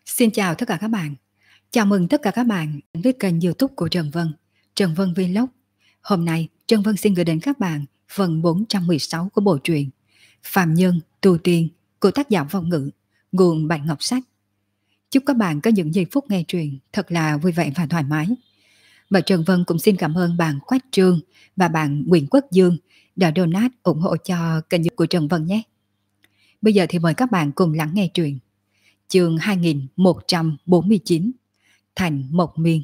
Xin chào tất cả các bạn. Chào mừng tất cả các bạn đến với kênh YouTube của Trần Vân, Trần Vân Vlog. Hôm nay, Trần Vân xin gửi đến các bạn phần 416 của bộ truyện Phàm Nhân Tu Tiên của tác giả Vong Ngữ, nguồn Bạch Ngọc Sách. Chúc các bạn có những giây phút nghe truyện thật là vui vẻ và thoải mái. Và Trần Vân cũng xin cảm ơn bạn Quách Trương và bạn Nguyễn Quốc Dương đã donate ủng hộ cho kênh YouTube của Trần Vân nhé. Bây giờ thì mời các bạn cùng lắng nghe truyện. Chương 2149, Thành Mộc Miên.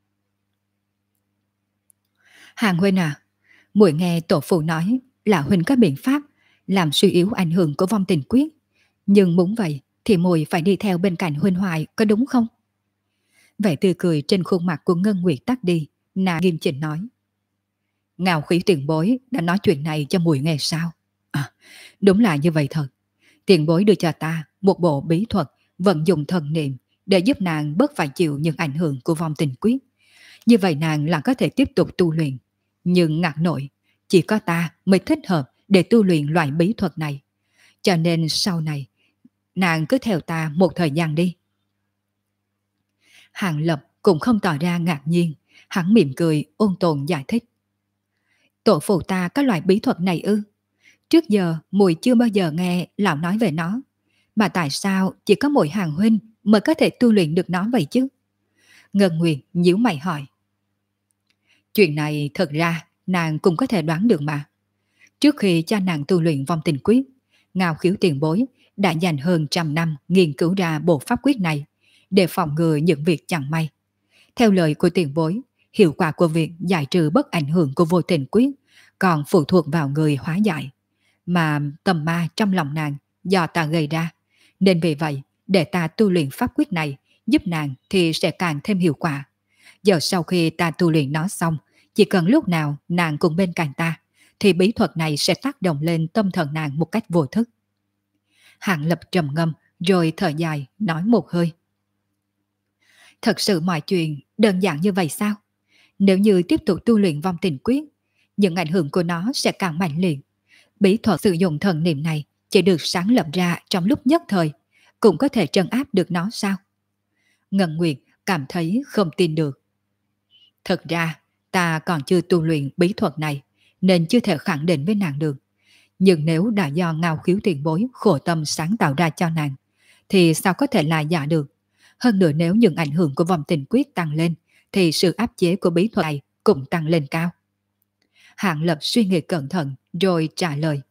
Hàng huynh à, muội nghe tổ phụ nói là huynh có biện pháp làm suy yếu ảnh hưởng của vong tình quyết, nhưng muốn vậy thì muội phải đi theo bên cạnh huynh hoài, có đúng không? Vẻ tươi cười trên khuôn mặt của Ngân Nguyệt tắt đi, nàng nghiêm chỉnh nói. Ngao Khí tiền bối đã nói chuyện này cho muội nghe sao? À, đúng là như vậy thật. Tiền bối đưa cho ta một bộ bí thuật vận dụng thần niệm để giúp nàng bớt phải chịu những ảnh hưởng của vong tình quyết. Như vậy nàng là có thể tiếp tục tu luyện. Nhưng ngạc nội, chỉ có ta mới thích hợp để tu luyện loại bí thuật này. Cho nên sau này, nàng cứ theo ta một thời gian đi. Hàng Lập cũng không tỏ ra ngạc nhiên, hắn mỉm cười ôn tồn giải thích. Tổ phụ ta có loại bí thuật này ư? Trước giờ muội chưa bao giờ nghe lão nói về nó. Mà tại sao chỉ có muội Hàng huynh mới có thể tu luyện được nó vậy chứ? Ngân Nguyệt nhíu mày hỏi. Chuyện này thật ra nàng cũng có thể đoán được mà. Trước khi cho nàng tu luyện vong tình quyết, Ngao Khiếu tiền bối đã dành hơn 100 năm nghiên cứu ra bộ pháp quyết này để phòng ngừa những việc chẳng may. Theo lời của tiền bối, hiệu quả của việc giải trừ bất ảnh hưởng của vô tình quyết còn phụ thuộc vào người hóa giải. Mà tầm ma trong lòng nàng do ta gây ra, nên vì vậy để ta tu luyện pháp quyết này giúp nàng thì sẽ càng thêm hiệu quả. Giờ sau khi ta tu luyện nó xong, chỉ cần lúc nào nàng cùng bên cạnh ta, thì bí thuật này sẽ tác động lên tâm thần nàng một cách vô thức. Hạng Lập trầm ngâm rồi thở dài nói một hơi. Thật sự mọi chuyện đơn giản như vậy sao? Nếu như tiếp tục tu luyện vong tình quyết, những ảnh hưởng của nó sẽ càng mạnh liệt. Bí thuật sử dụng thần niệm này chỉ được sáng lập ra trong lúc nhất thời, cũng có thể trấn áp được nó sao? Ngân Nguyệt cảm thấy không tin được. Thật ra, ta còn chưa tu luyện bí thuật này, nên chưa thể khẳng định với nàng được. Nhưng nếu đã do Ngao Khiếu tiền bối khổ tâm sáng tạo ra cho nàng, thì sao có thể là giả được? Hơn nữa nếu những ảnh hưởng của vòng tình quyết tăng lên, thì sự áp chế của bí thuật này cũng tăng lên cao. Hạng Lập suy nghĩ cẩn thận rồi trả lời.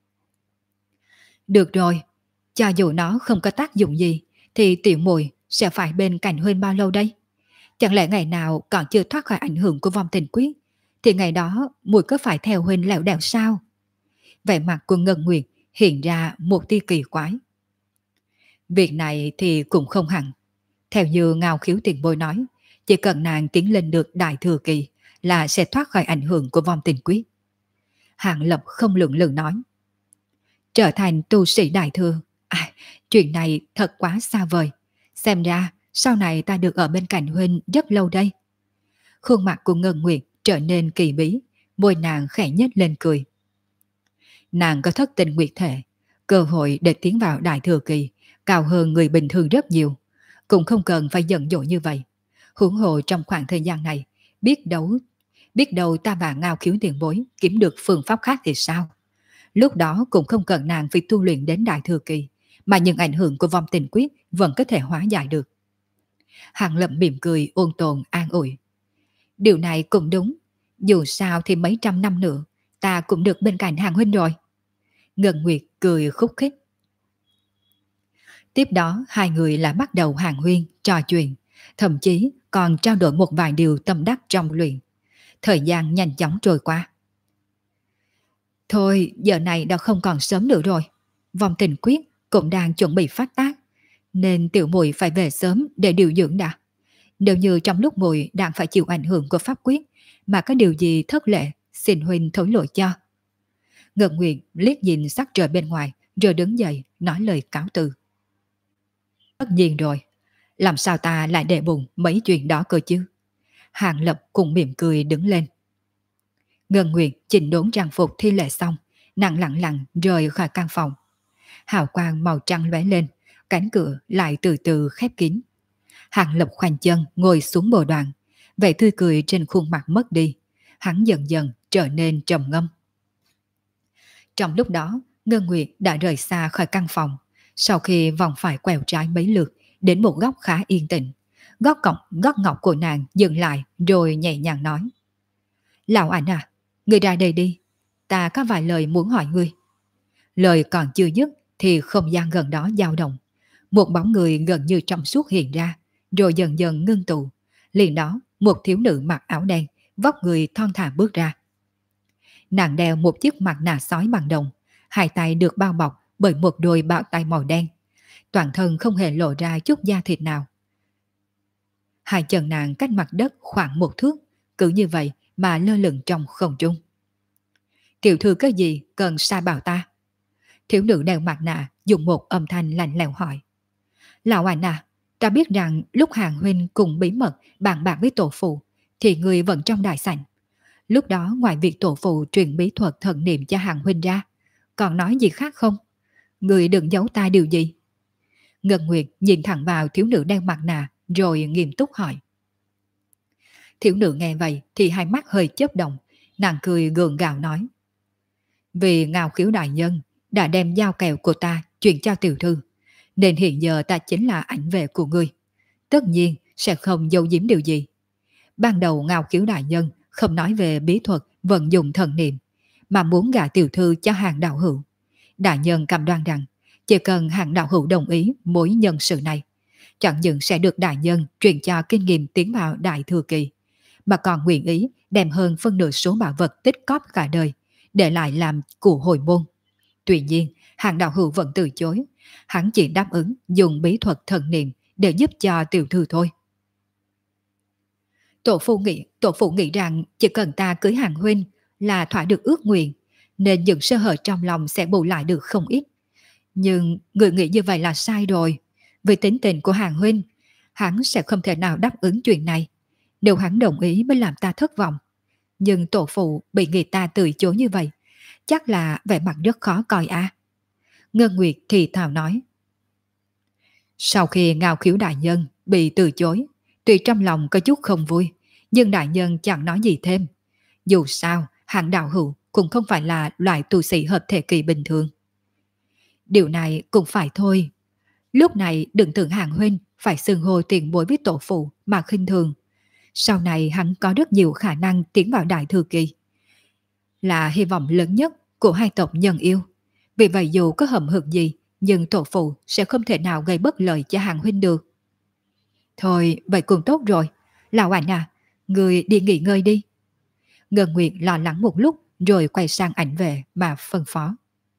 Được rồi, cho dù nó không có tác dụng gì, thì tiểu muội sẽ phải bên cạnh huynh bao lâu đây? Chẳng lẽ ngày nào còn chưa thoát khỏi ảnh hưởng của vong tình quyết, thì ngày đó muội có phải theo huynh lẻo đẻo sao? Vẻ mặt của Ngân Nguyệt hiện ra một tia kỳ quái. Việc này thì cũng không hẳn. Theo như Ngao Khiếu tiền bối nói, chỉ cần nàng tiến lên được đại thừa kỳ là sẽ thoát khỏi ảnh hưởng của vong tình quyết. Hạng Lập không lượng lự nói. Trở thành tu sĩ đại thừa, chuyện này thật quá xa vời. Xem ra sau này ta được ở bên cạnh huynh rất lâu đây. Khuôn mặt của Ngân Nguyệt trở nên kỳ bí, môi nàng khẽ nhếch lên cười. Nàng có thất tình nguyệt thể, cơ hội để tiến vào đại thừa kỳ cao hơn người bình thường rất nhiều, cũng không cần phải giận dỗi như vậy. Huống hồ trong khoảng thời gian này, biết đâu ta và Ngao Khiếu tiền bối kiếm được phương pháp khác thì sao? Lúc đó cũng không cần nàng phải tu luyện đến đại thừa kỳ, mà những ảnh hưởng của vong tình quyết vẫn có thể hóa giải được. Hàng Lập mỉm cười ôn tồn an ủi. Điều này cũng đúng, dù sao thì mấy trăm năm nữa ta cũng được bên cạnh Hàng huynh rồi. Ngân Nguyệt cười khúc khích. Tiếp đó hai người lại bắt đầu hàn huyên, trò chuyện, thậm chí còn trao đổi một vài điều tâm đắc trong luyện. Thời gian nhanh chóng trôi qua. Thôi giờ này đã không còn sớm nữa rồi, vong tình quyết cũng đang chuẩn bị phát tác, nên tiểu muội phải về sớm để điều dưỡng đã. Nếu như trong lúc muội đang phải chịu ảnh hưởng của pháp quyết mà có điều gì thất lệ, xin huynh thối lỗi cho. Ngân Nguyệt liếc nhìn sắc trời bên ngoài rồi đứng dậy nói lời cáo từ. Tất nhiên rồi, làm sao ta lại để bụng mấy chuyện đó cơ chứ? Hàng Lập cùng mỉm cười đứng lên. Ngân Nguyệt chỉnh đốn trang phục thi lễ xong, nàng lặng lặng rời khỏi căn phòng. Hào quang màu trắng lóe lên, cánh cửa lại từ từ khép kín. Hàng Lập khoanh chân ngồi xuống bồ đoàn, vẻ tươi cười trên khuôn mặt mất đi, hắn dần dần trở nên trầm ngâm. Trong lúc đó, Ngân Nguyệt đã rời xa khỏi căn phòng, sau khi vòng phải quẹo trái mấy lượt, đến một góc khá yên tĩnh. Gót ngọc của nàng dừng lại rồi nhẹ nhàng nói. Lão Ảnh à, ngươi ra đây đi, ta có vài lời muốn hỏi ngươi. Lời còn chưa dứt thì không gian gần đó dao động. Một bóng người gần như trong suốt hiện ra, rồi dần dần ngưng tụ. Liền đó, một thiếu nữ mặc áo đen, vóc người thon thả bước ra. Nàng đeo một chiếc mặt nạ sói bằng đồng, hai tay được bao bọc bởi một đôi bao tay màu đen. Toàn thân không hề lộ ra chút da thịt nào. Hai chân nàng cách mặt đất khoảng 1 thước, cứ như vậy mà lơ lửng trong không trung. Tiểu thư cái gì cần sai bảo ta? Thiếu nữ đeo mặt nạ dùng một âm thanh lạnh lẽo hỏi. Lão Ảnh à, ta biết rằng lúc Hàng huynh cùng bí mật bàn bạc với tổ phụ thì người vẫn trong đại sảnh. Lúc đó ngoài việc tổ phụ truyền bí thuật thần niệm cho Hàng huynh ra, còn nói gì khác không? Người đừng giấu ta điều gì? Ngân Nguyệt nhìn thẳng vào thiếu nữ đeo mặt nạ rồi nghiêm túc hỏi. Thiếu nữ nghe vậy thì hai mắt hơi chớp động, nàng cười gượng gạo nói. Vì Ngao Khiếu đại nhân đã đem giao kèo của ta chuyển cho tiểu thư, nên hiện giờ ta chính là ảnh vệ của ngươi. Tất nhiên sẽ không giấu giếm điều gì. Ban đầu Ngao Khiếu đại nhân không nói về bí thuật vận dụng thần niệm, mà muốn gả tiểu thư cho Hàng đạo hữu. Đại nhân cam đoan rằng chỉ cần Hàng đạo hữu đồng ý mối nhân sự này, chẳng những sẽ được đại nhân truyền cho kinh nghiệm tiến vào đại thừa kỳ, mà còn nguyện ý đem hơn phân nửa số bảo vật tích cóp cả đời để lại làm của hồi môn. Tuy nhiên, Hàng đạo hữu vẫn từ chối, hắn chỉ đáp ứng dùng bí thuật thần niệm để giúp cho tiểu thư thôi. Tổ phụ nghĩ rằng chỉ cần ta cưới Hàng huynh là thỏa được ước nguyện, nên những sơ hở trong lòng sẽ bù lại được không ít. Nhưng người nghĩ như vậy là sai rồi. Vì tính tình của Hàng huynh, hắn sẽ không thể nào đáp ứng chuyện này. Nếu hắn đồng ý mới làm ta thất vọng. Nhưng tổ phụ bị người ta từ chối như vậy, chắc là vẻ mặt rất khó coi à. Ngân Nguyệt thì thào nói. Sau khi Ngao Khiếu đại nhân bị từ chối, tuy trong lòng có chút không vui, nhưng đại nhân chẳng nói gì thêm. Dù sao, Hàng đạo hữu cũng không phải là loại tu sĩ hợp thể kỳ bình thường. Điều này cũng phải thôi. Lúc này đừng tưởng Hàng huynh phải xưng hô tiền bối với tổ phụ mà khinh thường. Sau này hắn có rất nhiều khả năng tiến vào đại thừa kỳ, là hy vọng lớn nhất của hai tộc nhân yêu. Vì vậy dù có hậm hực gì, nhưng tổ phụ sẽ không thể nào gây bất lợi cho Hàng huynh được. Thôi, vậy cũng tốt rồi. Lão Ảnh à, người đi nghỉ ngơi đi. Ngân Nguyệt lo lắng một lúc rồi quay sang ảnh vệ mà phân phó.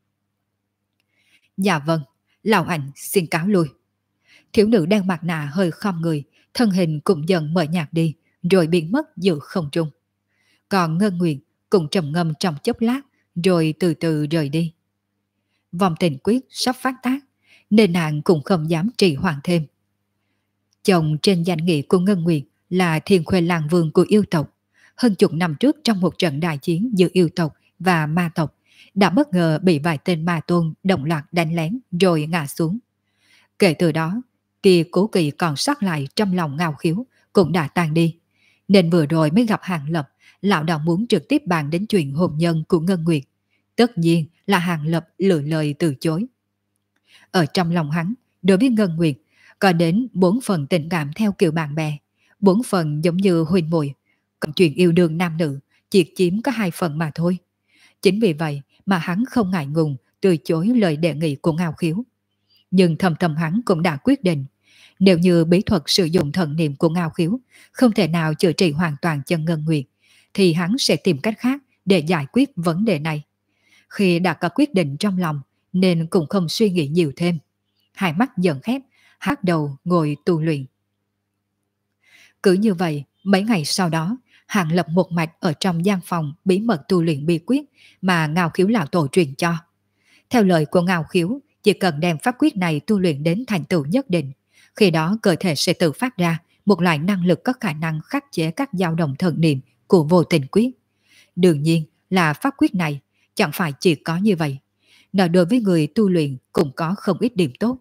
Dạ vâng, Lão Ảnh xin cáo lui. Thiếu nữ đeo mặt nạ hơi khom người, thân hình cũng dần mờ nhạt đi, rồi biến mất giữa không trung. Còn Ngân Nguyệt cũng trầm ngâm trong chốc lát, rồi từ từ rời đi. Vòng tình quyết sắp phát tác, nên nàng cũng không dám trì hoãn thêm. Chồng trên danh nghĩa của Ngân Nguyệt là Thiên Khuê Lang Vương của yêu tộc. Hơn chục năm trước trong một trận đại chiến giữa yêu tộc và ma tộc, đã bất ngờ bị vài tên ma tôn đồng loạt đánh lén rồi ngã xuống. Kể từ đó, tia cố kỵ còn sót lại trong lòng Ngao Khiếu cũng đã tan đi. Nên vừa rồi mới gặp Hàng Lập, lão đạo muốn trực tiếp bàn đến chuyện hôn nhân của Ngân Nguyệt. Tất nhiên là Hàng Lập lựa lời từ chối. Ở trong lòng hắn, đối với Ngân Nguyệt, có đến 4 phần tình cảm theo kiểu bạn bè, 4 phần giống như huynh muội, còn chuyện yêu đương nam nữ chỉ chiếm có 2 phần mà thôi. Chính vì vậy mà hắn không ngại ngùng từ chối lời đề nghị của Ngao Khiếu. Nhưng thầm thầm hắn cũng đã quyết định, nếu như bí thuật sử dụng thần niệm của Ngao Khiếu không thể nào chữa trị hoàn toàn cho Ngân Nguyệt, thì hắn sẽ tìm cách khác để giải quyết vấn đề này. Khi đã có quyết định trong lòng nên cũng không suy nghĩ nhiều thêm. Hai mắt dần khép, bắt đầu ngồi tu luyện. Cứ như vậy, mấy ngày sau đó, Hàng Lập một mạch ở trong gian phòng bí mật tu luyện bí quyết mà Ngao Khiếu lão tổ truyền cho. Theo lời của Ngao Khiếu, chỉ cần đem pháp quyết này tu luyện đến thành tựu nhất định, khi đó cơ thể sẽ tự phát ra một loại năng lực có khả năng khắc chế các dao động thần niệm của vô tình quyết. Đương nhiên là pháp quyết này chẳng phải chỉ có như vậy. Nó đối với người tu luyện cũng có không ít điểm tốt.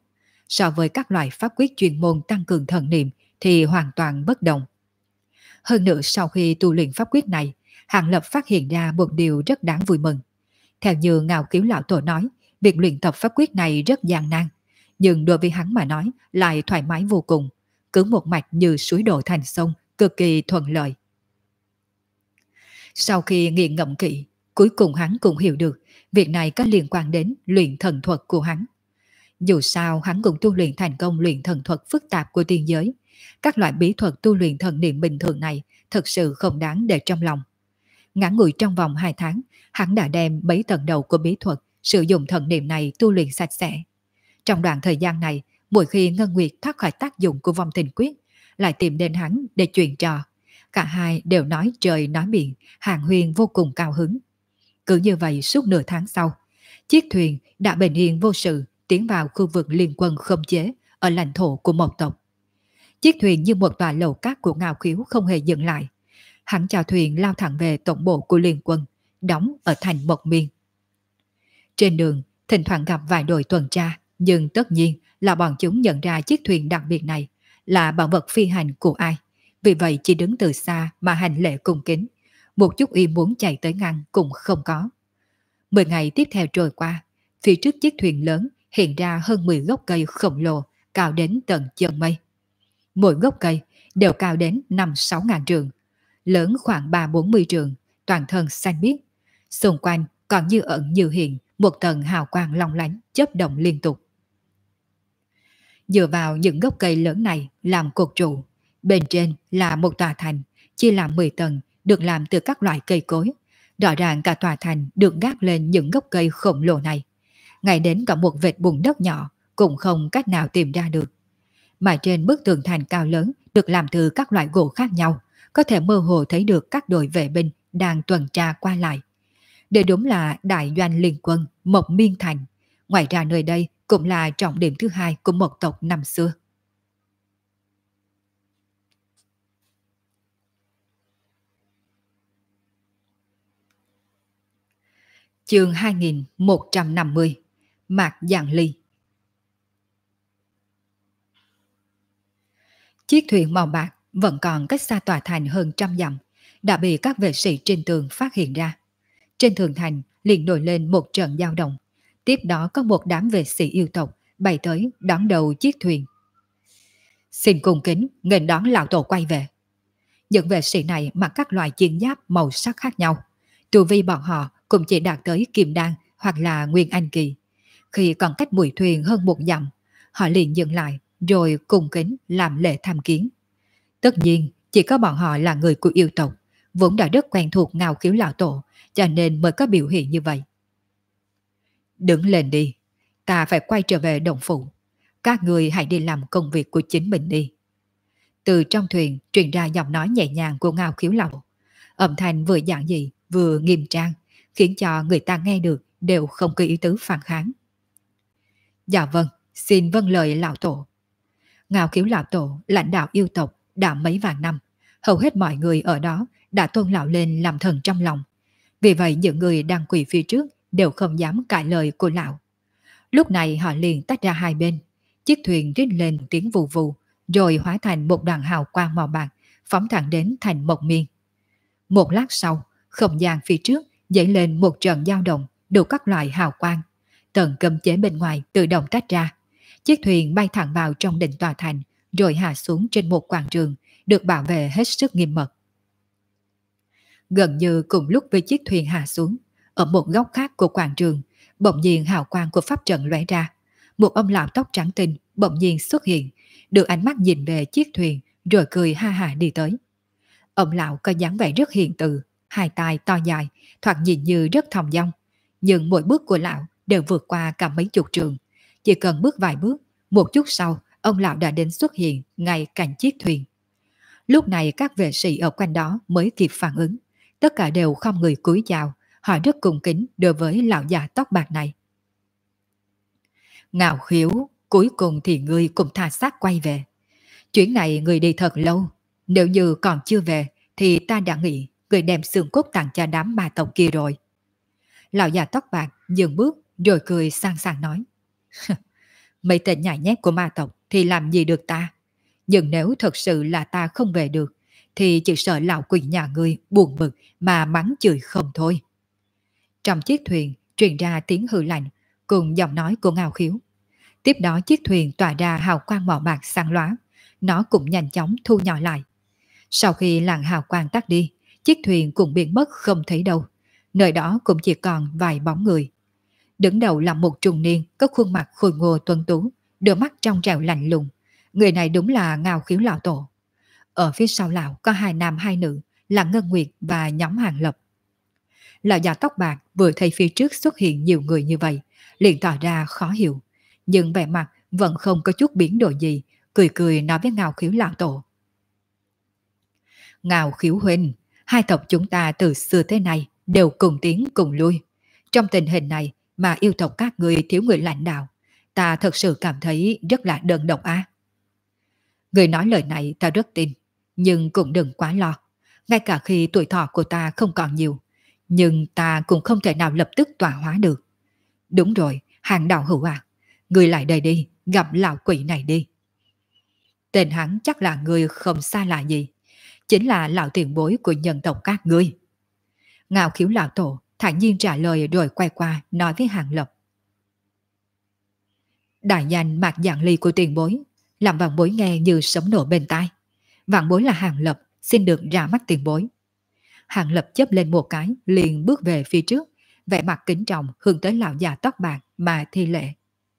so với các loại pháp quyết chuyên môn tăng cường thần niệm thì hoàn toàn bất đồng. Hơn nữa sau khi tu luyện pháp quyết này, Hàng Lập phát hiện ra một điều rất đáng vui mừng. Theo như Ngao Kiếm Lão Tổ nói, việc luyện tập pháp quyết này rất gian nan, nhưng đối với hắn mà nói lại thoải mái vô cùng, cứ một mạch như suối đổ thành sông, cực kỳ thuận lợi. Sau khi nghiền ngẫm kỹ, cuối cùng hắn cũng hiểu được việc này có liên quan đến luyện thần thuật của hắn. Dù sao hắn cũng tu luyện thành công luyện thần thuật phức tạp của tiên giới. Các loại bí thuật tu luyện thần niệm bình thường này thật sự không đáng để trong lòng. Ngắn ngủi trong vòng 2 tháng, hắn đã đem mấy tầng đầu của bí thuật sử dụng thần niệm này tu luyện sạch sẽ. Trong đoạn thời gian này, mỗi khi Ngân Nguyệt thoát khỏi tác dụng của vong tình quyết, lại tìm đến hắn để chuyện trò. Cả hai đều nói trời nói biển, Hàng Huyên vô cùng cao hứng. Cứ như vậy suốt nửa tháng sau, chiếc thuyền đã bình yên vô sự tiến vào khu vực liên quân khống chế ở lãnh thổ của một tộc. Chiếc thuyền như một tòa lầu cát của Ngao Khiếu không hề dừng lại. Hắn chào thuyền lao thẳng về tổng bộ của liên quân, đóng ở thành Mộc Miên. Trên đường, thỉnh thoảng gặp vài đội tuần tra, nhưng tất nhiên là bọn chúng nhận ra chiếc thuyền đặc biệt này là bảo vật phi hành của ai. Vì vậy chỉ đứng từ xa mà hành lễ cung kính, một chút ý muốn chạy tới ngăn cũng không có. 10 ngày tiếp theo trôi qua, phía trước chiếc thuyền lớn hiện ra hơn 10 gốc cây khổng lồ cao đến tận chân mây. Mỗi gốc cây đều cao đến 5-6 ngàn trượng, lớn khoảng 3-40 trượng, toàn thân xanh biếc. Xung quanh còn như ẩn như hiện một tầng hào quang long lánh chớp động liên tục. Dựa vào những gốc cây lớn này làm cột trụ, bên trên là một tòa thành, chia làm 10 tầng, được làm từ các loại cây cối. Rõ ràng cả tòa thành được gác lên những gốc cây khổng lồ này. Ngay đến cả một vệt bùn đất nhỏ cũng không cách nào tìm ra được. Mà trên bức tường thành cao lớn được làm từ các loại gỗ khác nhau, có thể mơ hồ thấy được các đội vệ binh đang tuần tra qua lại. Đây đúng là đại doanh liên quân Mộc Miên Thành. Ngoài ra nơi đây cũng là trọng điểm thứ hai của một tộc năm xưa. Chương 2150 Mạc Giảng Ly. Chiếc thuyền màu bạc vẫn còn cách xa tòa thành hơn 100 dặm, đã bị các vệ sĩ trên tường phát hiện ra. Trên tường thành liền nổi lên một trận dao động. Tiếp đó có một đám vệ sĩ yêu tộc bay tới đón đầu chiếc thuyền. Xin cung kính nghênh đón lão tổ quay về. Những vệ sĩ này mặc các loại chiến giáp màu sắc khác nhau. Tu vi bọn họ cũng chỉ đạt tới kim đan hoặc là nguyên anh kỳ. Khi còn cách mũi thuyền hơn 1 dặm, họ liền dừng lại rồi cung kính làm lễ tham kiến. Tất nhiên, chỉ có bọn họ là người của yêu tộc, vốn đã rất quen thuộc Ngao Khiếu lão tổ, cho nên mới có biểu hiện như vậy. Đứng lên đi, ta phải quay trở về đồng phủ. Các người hãy đi làm công việc của chính mình đi. Từ trong thuyền truyền ra giọng nói nhẹ nhàng của Ngao Khiếu lão. Âm thanh vừa giản dị vừa nghiêm trang, khiến cho người ta nghe được đều không có ý tứ phản kháng. Dạ vâng, xin vâng lời lão tổ. Ngao Khiếu lão tổ lãnh đạo yêu tộc đã mấy vạn năm, hầu hết mọi người ở đó đã tôn lão lên làm thần trong lòng. Vì vậy những người đang quỳ phía trước đều không dám cãi lời của lão. Lúc này họ liền tách ra hai bên, chiếc thuyền rít lên tiếng vù vù, rồi hóa thành một đoàn hào quang màu bạc, phóng thẳng đến thành Mộc Miên. Một lát sau, không gian phía trước dậy lên một trận dao động, đủ các loại hào quang. Tầng cấm chế bên ngoài tự động tách ra. Chiếc thuyền bay thẳng vào trong đỉnh tòa thành, rồi hạ xuống trên một quảng trường, được bảo vệ hết sức nghiêm mật. Gần như cùng lúc với chiếc thuyền hạ xuống, ở một góc khác của quảng trường, bỗng nhiên hào quang của pháp trận lóe ra. Một ông lão tóc trắng tinh bỗng nhiên xuất hiện, đưa ánh mắt nhìn về chiếc thuyền, rồi cười ha hả đi tới. Ông lão có dáng vẻ rất hiền từ, hai tai to dài, thoạt nhìn như rất thong dong, nhưng mỗi bước của lão đều vượt qua cả mấy chục trường. Chỉ cần bước vài bước, một chút sau, ông lão đã đến xuất hiện ngay cạnh chiếc thuyền. Lúc này các vệ sĩ ở quanh đó mới kịp phản ứng, tất cả đều không người cúi chào, họ rất cung kính đối với lão già tóc bạc này. Ngao Khiếu, cuối cùng thì ngươi cùng tha xác quay về. Chuyến này ngươi đi thật lâu, nếu như còn chưa về thì ta đã nghĩ ngươi đem xương cốt tặng cho đám ma tộc kia rồi. Lão già tóc bạc dừng bước rồi cười sang sảng nói. Mấy tên nhãi nhép của ma tộc thì làm gì được ta? Nhưng nếu thật sự là ta không về được, thì chỉ sợ lão quỷ nhà ngươi buồn bực mà mắng chửi không thôi. Trong chiếc thuyền truyền ra tiếng hư lạnh cùng giọng nói của Ngao Khiếu. Tiếp đó chiếc thuyền tỏa ra hào quang màu bạc sáng lóa, nó cũng nhanh chóng thu nhỏ lại. Sau khi làn hào quang tắt đi, chiếc thuyền cũng biến mất không thấy đâu. Nơi đó cũng chỉ còn vài bóng người. Đứng đầu là một trung niên có khuôn mặt khôi ngô tuấn tú, đôi mắt trong trẻo lạnh lùng. Người này đúng là Ngao Khiếu lão tổ. Ở phía sau lão có hai nam hai nữ là Ngân Nguyệt và nhóm Hàng Lập. Lão già tóc bạc vừa thấy phía trước xuất hiện nhiều người như vậy, liền tỏ ra khó hiểu, nhưng vẻ mặt vẫn không có chút biến đổi gì, cười cười nói với Ngao Khiếu lão tổ. Ngao Khiếu huynh, hai tộc chúng ta từ xưa tới nay đều cùng tiến cùng lui. Trong tình hình này mà yêu tộc các người thiếu người lãnh đạo, ta thật sự cảm thấy rất là đơn độc á. Người nói lời này ta rất tin, nhưng cũng đừng quá lo. Ngay cả khi tuổi thọ của ta không còn nhiều, nhưng ta cũng không thể nào lập tức tọa hóa được. Đúng rồi, Hàng đạo hữu à, người lại đây đi, gặp lão quỷ này đi. Tên hắn chắc là người không xa lạ gì, chính là lão tiền bối của nhân tộc các ngươi. Ngao Khiếu lão tổ thản nhiên trả lời rồi quay qua nói với Hàng Lập. Đại danh Mạc Dạng Ly của tiền bối, làm vạn bối nghe như sấm nổ bên tai. Vạn bối là Hàng Lập, xin được ra mắt tiền bối. Hàng Lập chớp lên một cái, liền bước về phía trước, vẻ mặt kính trọng hướng tới lão già tóc bạc mà thi lễ.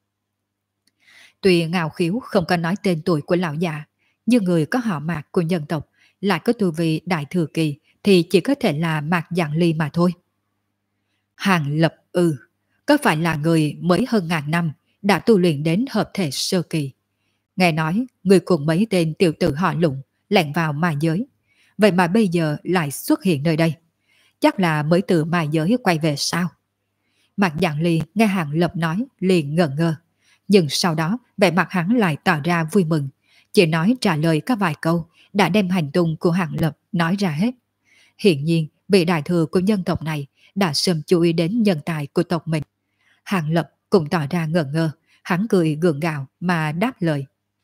Tuy Ngao Khiếu không có nói tên tuổi của lão già, nhưng người có họ Mạc của nhân tộc lại có tu vi đại thừa kỳ thì chỉ có thể là Mạc Dạng Ly mà thôi. Hàng Lập có phải là người mới hơn ngàn năm đã tu luyện đến hợp thể sơ kỳ? Nghe nói người cùng mấy tên tiểu tử họ Lụng lẻn vào ma giới, vậy mà bây giờ lại xuất hiện nơi đây. Chắc là mới từ ma giới quay về sao? Mạc Dạng Ly nghe Hàng Lập nói liền ngờ ngơ, nhưng sau đó vẻ mặt hắn lại tỏ ra vui mừng, chỉ nói trả lời các vài câu đã đem hành tung của Hàng Lập nói ra hết. Hiện nhiên vị đại thừa của nhân tộc này đã sớm chú ý đến nhân tài của tộc mình. Hàng Lập cũng tỏ ra ngờ ngơ, hắn cười gượng gạo mà đáp lời.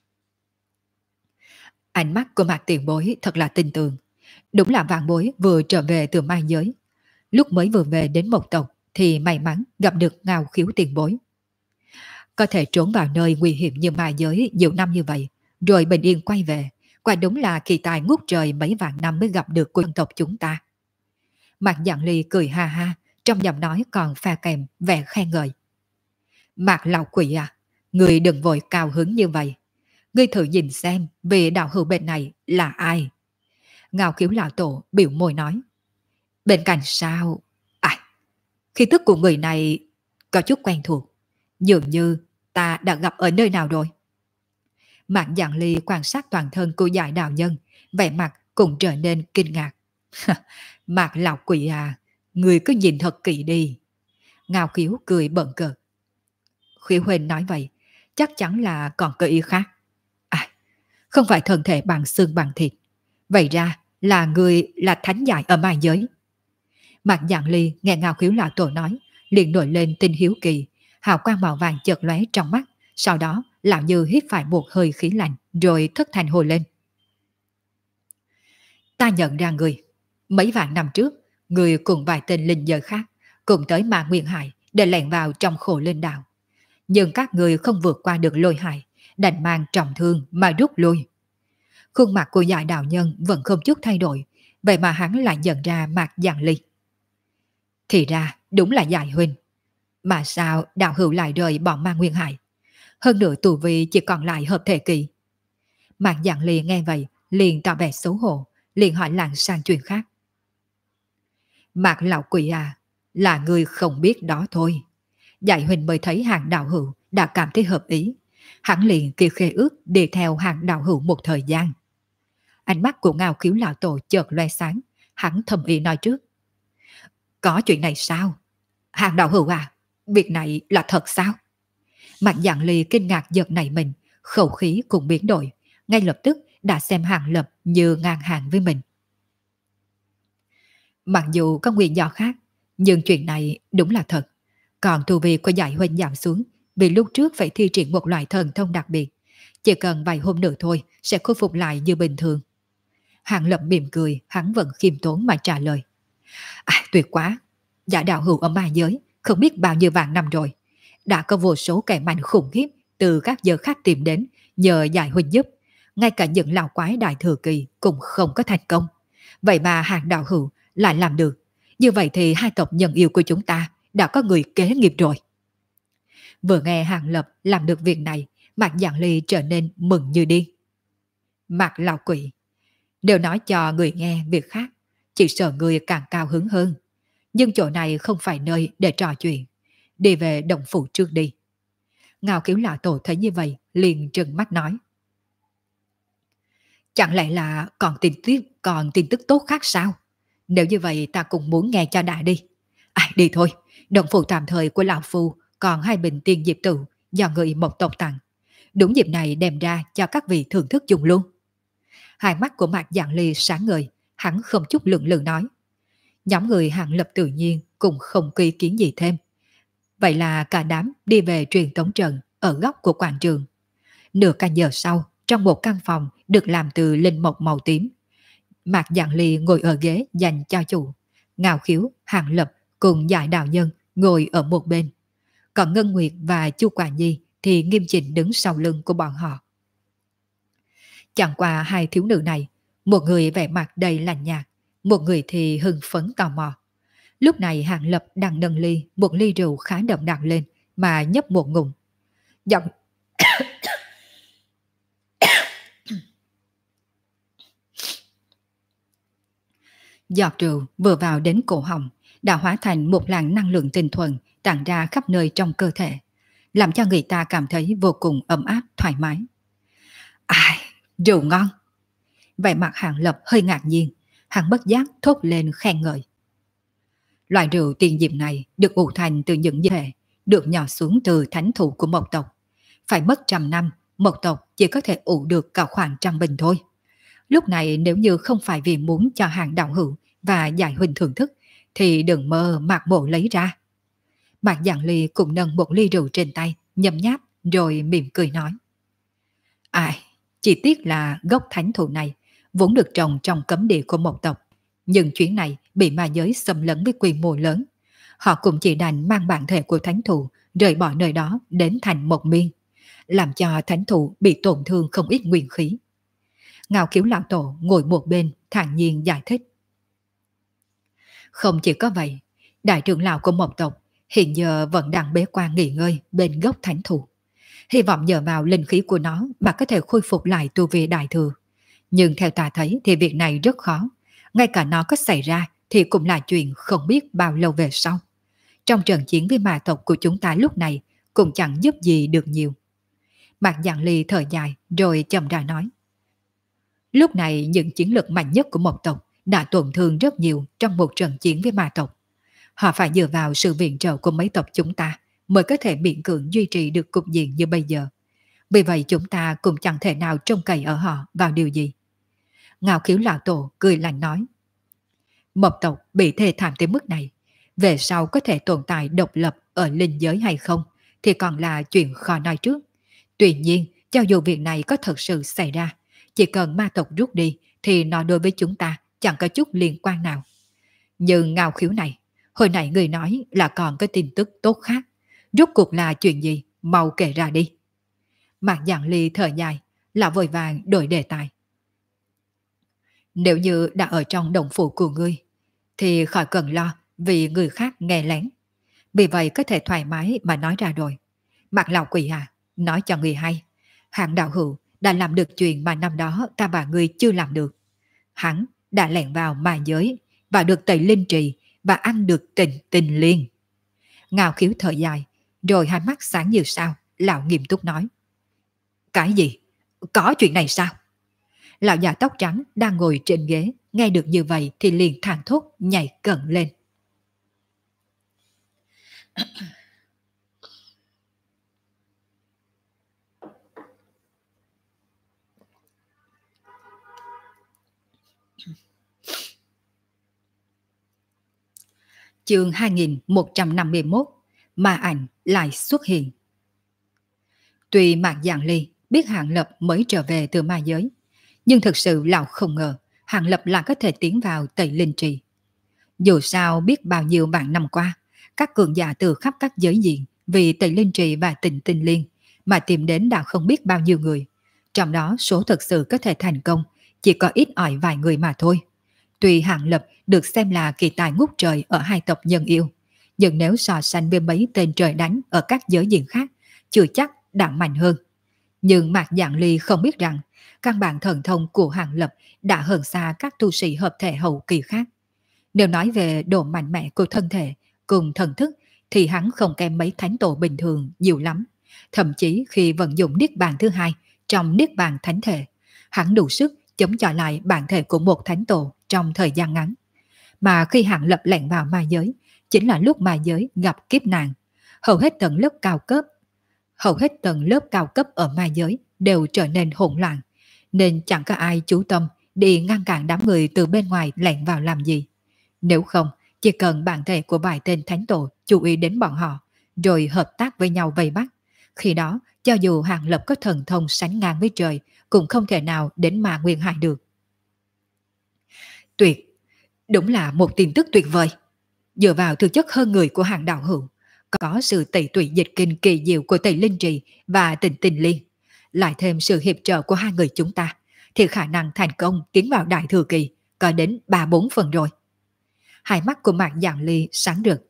Ánh mắt của Mạc tiền bối thật là tin tưởng. Đúng là vạn bối vừa trở về từ ma giới. Lúc mới vừa về đến một tộc thì may mắn gặp được Ngao Khiếu tiền bối. Có thể trốn vào nơi nguy hiểm như ma giới nhiều năm như vậy, rồi bình yên quay về, quả đúng là kỳ tài ngút trời mấy vạn năm mới gặp được của dân tộc chúng ta. Mạc Dạng Ly cười ha ha, trong giọng nói còn pha kèm vẻ khen ngợi. Mạc lão quỷ à, người đừng vội cao hứng như vậy. Ngươi thử nhìn xem vị đạo hữu bên này là ai. Ngao Khiếu lão tổ biểu môi nói. Bên cạnh sao? À, khí tức của người này có chút quen thuộc. Dường như ta đã gặp ở nơi nào rồi. Mạc Dạng Ly quan sát toàn thân của giải đạo nhân, vẻ mặt cũng trở nên kinh ngạc. Mạc lão quỷ à, người cứ nhìn thật kỹ đi. Ngao Khiếu cười bận cợt. Khiếu huynh nói vậy, chắc chắn là còn có ý khác. À, không phải thân thể bằng xương bằng thịt. Vậy ra là người là thánh giải ở ma giới. Mạc Dạng Ly nghe Ngao Khiếu lão tổ nói, liền nổi lên tinh hiếu kỳ, hào quang màu vàng chợt lóe trong mắt, sau đó lão như hít phải một hơi khí lạnh, rồi thất thanh hồi lên. Ta nhận ra người, mấy vạn năm trước, người cùng vài tên linh giới khác, cùng tới Ma Nguyên Hải để lẻn vào trong Khổ Linh Đạo. Nhưng các người không vượt qua được lôi hải, đành mang trọng thương mà rút lui. Khuôn mặt của giải đạo nhân vẫn không chút thay đổi, vậy mà hắn lại nhận ra Mạc Dạng Ly. Thì ra đúng là giải huynh. Mà sao đạo hữu lại rời bỏ Ma Nguyên Hải? Hơn nữa tù vi chỉ còn lại hợp thể kỳ. Mạc Dạng Ly nghe vậy liền tỏ vẻ xấu hổ, liền hỏi làng sang chuyện khác. Mạc lão quỷ à, là người không biết đó thôi. Giải huynh mới thấy Hàng đạo hữu đã cảm thấy hợp ý, hắn liền kêu khê ước đi theo Hàng đạo hữu một thời gian. Ánh mắt của Ngao Khiếu lão tổ chợt loe sáng, hắn thầm ý nói trước. Có chuyện này sao? Hàng đạo hữu à, việc này là thật sao? Mạc Dạng Ly kinh ngạc giật nảy mình, khẩu khí cũng biến đổi, ngay lập tức đã xem Hàng Lập như ngang hàng với mình. Mặc dù có nguyên do khác, nhưng chuyện này đúng là thật. Còn tu vi của giải huynh giảm xuống, vì lúc trước phải thi triển một loại thần thông đặc biệt. Chỉ cần vài hôm nữa thôi sẽ khôi phục lại như bình thường. Hàng Lập mỉm cười, hắn vẫn khiêm tốn mà trả lời. Tuyệt quá! Giả đạo hữu ở ma giới không biết bao nhiêu vạn năm rồi. Đã có vô số kẻ mạnh khủng khiếp từ các giờ khác tìm đến nhờ giải huynh giúp. Ngay cả những lão quái đại thừa kỳ cũng không có thành công. Vậy mà Hàng đạo hữu lại làm được. Như vậy thì hai tộc nhân yêu của chúng ta đã có người kế nghiệp rồi. Vừa nghe Hàng Lập làm được việc này, Mạc Giảng Ly trở nên mừng như điên. Mạc lão quỷ, nếu nói cho người nghe việc khác, chỉ sợ người càng cao hứng hơn. Nhưng chỗ này không phải nơi để trò chuyện. Đi về động phủ trước đi. Ngao Kiếm Lão Tổ thấy như vậy, liền trừng mắt nói. Chẳng lẽ là còn tin tức tốt khác sao? Nếu như vậy ta cũng muốn nghe cho đã đi. Đi thôi, động phủ tạm thời của Lão Phu còn 2 bình tiên diệp tử do người một tộc tặng. Đúng dịp này đem ra cho các vị thưởng thức dùng luôn. Hai mắt của Mạc Giảng Ly sáng ngời, hắn không chút lượng lự nói. Nhóm người Hàng Lập tự nhiên cũng không có ý kiến gì thêm. Vậy là cả đám đi về truyền tống trận ở góc của quảng trường. Nửa canh giờ sau, trong một căn phòng được làm từ linh mộc màu tím, Mạc Giảng Ly ngồi ở ghế dành cho chủ. Ngao Khiếu, Hàng Lập cùng Giải Đạo Nhân ngồi ở một bên. Còn Ngân Nguyệt và Chu Quả Nhi thì nghiêm chỉnh đứng sau lưng của bọn họ. Chẳng qua hai thiếu nữ này, một người vẻ mặt đầy lạnh nhạt, một người thì hưng phấn tò mò. Lúc này Hàng Lập đang nâng ly, một ly rượu khá đậm đặc lên, mà nhấp một ngụm. Giọng giọt rượu vừa vào đến cổ họng, đã hóa thành một làn năng lượng tinh thuần tản ra khắp nơi trong cơ thể, làm cho người ta cảm thấy vô cùng ấm áp, thoải mái. Rượu ngon! Vẻ mặt Hàng Lập hơi ngạc nhiên, hắn bất giác thốt lên khen ngợi. Loại rượu tiền diệp này được ủ thành từ những dược thể, được nhỏ xuống từ thánh thụ của một tộc. Phải mất 100 năm, một tộc chỉ có thể ủ được cả khoảng 100 bình thôi. Lúc này nếu như không phải vì muốn cho Hàng đạo hữu và giải huynh thưởng thức, thì đừng mơ Mạc Mộ lấy ra. Mạc Giảng Ly cũng nâng một ly rượu trên tay, nhấm nháp rồi mỉm cười nói. Chỉ tiếc là gốc thánh thụ này vốn được trồng trong cấm địa của một tộc, nhưng chuyến này bị ma giới xâm lấn với quy mô lớn. Họ cũng chỉ đành mang bản thể của thánh thụ rời bỏ nơi đó đến thành một miên, làm cho thánh thụ bị tổn thương không ít nguyên khí. Ngao Kiếm Lão Tổ ngồi một bên thản nhiên giải thích. Không chỉ có vậy, đại trưởng lão của một tộc hiện giờ vẫn đang bế quan nghỉ ngơi bên gốc thánh thụ. Hy vọng nhờ vào linh khí của nó mà có thể khôi phục lại tu vi đại thừa. Nhưng theo ta thấy thì việc này rất khó. Ngay cả nó có xảy ra thì cũng là chuyện không biết bao lâu về sau. Trong trận chiến với ma tộc của chúng ta lúc này cũng chẳng giúp gì được nhiều. Mạc Giảng Ly thở dài rồi chậm rãi nói. Lúc này những chiến lực mạnh nhất của một tộc đã tổn thương rất nhiều trong một trận chiến với ma tộc. Họ phải dựa vào sự viện trợ của mấy tộc chúng ta mới có thể miễn cưỡng duy trì được cục diện như bây giờ. Vì vậy chúng ta cũng chẳng thể nào trông cậy ở họ vào điều gì. Ngao Khiếu Lão Tổ cười lạnh nói. Một tộc bị thê thảm tới mức này, về sau có thể tồn tại độc lập ở linh giới hay không thì còn là chuyện khó nói trước. Tuy nhiên, cho dù việc này có thật sự xảy ra, chỉ cần ma tộc rút đi thì nó đối với chúng ta chẳng có chút liên quan nào. Nhưng Ngao Khiếu này, hồi nãy người nói là còn có tin tức tốt khác. Rốt cuộc là chuyện gì? Mau kể ra đi. Mạc Giảng Ly thở dài, là vội vàng đổi đề tài. Nếu như đã ở trong động phủ của ngươi, thì khỏi cần lo vì người khác nghe lén. Vì vậy có thể thoải mái mà nói ra rồi. Mạc Lão Quỷ nói cho người hay. Hạng đạo hữu đã làm được chuyện mà năm đó ta và ngươi chưa làm được. Hắn đã lẻn vào ma giới và được tẩy linh trì và ăn được tình liên. Ngao Khiếu thở dài, rồi hai mắt sáng như sao, lão nghiêm túc nói. Cái gì? Có chuyện này sao? Lão già tóc trắng đang ngồi trên ghế, nghe được như vậy thì liền thảng thốt nhảy cẩn lên. Chương 2151, ma ảnh lại xuất hiện. Tuy Mạc Giảng Ly biết Hạng Lập mới trở về từ ma giới, nhưng thực sự lão không ngờ Hạng Lập lại có thể tiến vào Tây Linh Trì. Dù sao biết bao nhiêu vạn năm qua, các cường giả từ khắp các giới diện vì Tây Linh Trì và Tịnh Tinh Liên mà tìm đến đã không biết bao nhiêu người. Trong đó số thực sự có thể thành công chỉ có ít ỏi vài người mà thôi. Tuy Hạng Lập được xem là kỳ tài ngút trời ở hai tộc nhân yêu, nhưng nếu so sánh với mấy tên trời đánh ở các giới diện khác, chưa chắc đã mạnh hơn. Nhưng Mạc Giảng Ly không biết rằng, căn bản thần thông của Hạng Lập đã hơn xa các tu sĩ hợp thể hậu kỳ khác. Nếu nói về độ mạnh mẽ của thân thể cùng thần thức thì hắn không kém mấy thánh tổ bình thường nhiều lắm. Thậm chí khi vận dụng niết bàn thứ hai trong niết bàn thánh thể, hắn đủ sức chống chọi lại bản thể của một thánh tổ trong thời gian ngắn. Mà khi Hạng Lập lẻn vào ma giới, chính là lúc ma giới gặp kiếp nạn. Hầu hết tầng lớp cao cấp ở ma giới đều trở nên hỗn loạn, nên chẳng có ai chú tâm đi ngăn cản đám người từ bên ngoài lẻn vào làm gì. Nếu không, chỉ cần bản thể của vài tên thánh tổ chú ý đến bọn họ, rồi hợp tác với nhau vây bắt. Khi đó, cho dù Hạng Lập có thần thông sánh ngang với trời, cũng không thể nào đến mà nguyên hại được. Tuyệt, đúng là một tin tức tuyệt vời. Dựa vào thực chất hơn người của Hạng đạo hữu, có sự tẩy tủy dịch kinh kỳ diệu của Tây Linh Trì và Tịnh Tinh Liên, lại thêm sự hiệp trợ của hai người chúng ta, thì khả năng thành công tiến vào đại thừa kỳ có đến 3-4 phần rồi. Hai mắt của Mạc Giảng Ly sáng rực.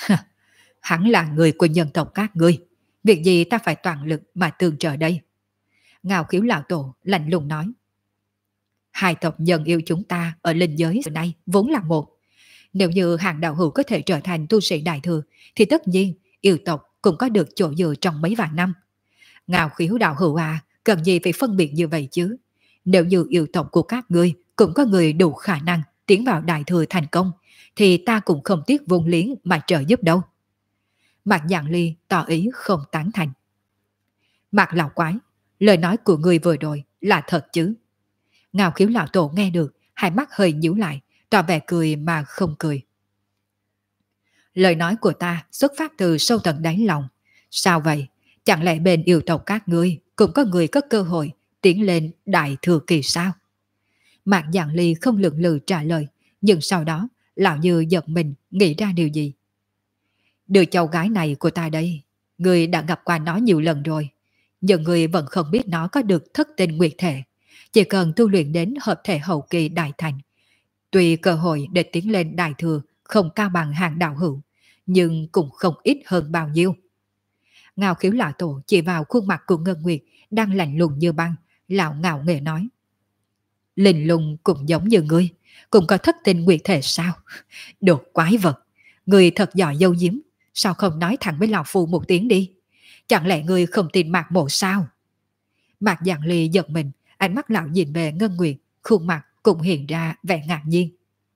Hắn là người của nhân tộc các ngươi, việc gì ta phải toàn lực mà tương trợ đây? Ngao Khiếu lão tổ lạnh lùng nói. Hai tộc nhân yêu chúng ta ở linh giới xưa nay vốn là một. Nếu như Hạng đạo hữu có thể trở thành tu sĩ đại thừa, thì tất nhiên yêu tộc cũng có được chỗ dựa trong mấy vạn năm. Ngao Khiếu đạo hữu à, cần gì phải phân biệt như vậy chứ? Nếu như yêu tộc của các ngươi cũng có người đủ khả năng tiến vào đại thừa thành công, thì ta cũng không tiếc vốn liếng mà trợ giúp đâu. Mạc Giảng Ly tỏ ý không tán thành. Mạc lão quái, lời nói của người vừa rồi là thật chứ? Ngao Khiếu lão tổ nghe được, hai mắt hơi nhíu lại, tỏ vẻ cười mà không cười. Lời nói của ta xuất phát từ sâu tận đáy lòng. Sao vậy? Chẳng lẽ bên yêu tộc các ngươi cũng có người có cơ hội tiến lên đại thừa kỳ sao? Mạc Giảng Ly không lưỡng lự trả lời, nhưng sau đó lão như giật mình nghĩ ra điều gì. Đứa cháu gái này của ta đây, người đã gặp qua nó nhiều lần rồi, nhưng người vẫn không biết nó có được thất tinh nguyệt thể. Chỉ cần tu luyện đến hợp thể hậu kỳ đại thành, tuy cơ hội để tiến lên đại thừa không cao bằng Hạng đạo hữu, nhưng cũng không ít hơn bao nhiêu. Ngao Khiếu lão tổ chỉ vào khuôn mặt của Ngân Nguyệt đang lạnh lùng như băng, lão ngạo nghễ nói. Linh lùng cũng giống như ngươi, cũng có thất tinh nguyệt thể sao? Đồ quái vật, ngươi thật giỏi dâu diếm, sao không nói thẳng với lão phu một tiếng đi? Chẳng lẽ ngươi không tin Mạc Mộ sao? Mạc Giảng Ly giật mình, ánh mắt lão nhìn về Ngân Nguyệt, khuôn mặt cũng hiện ra vẻ ngạc nhiên.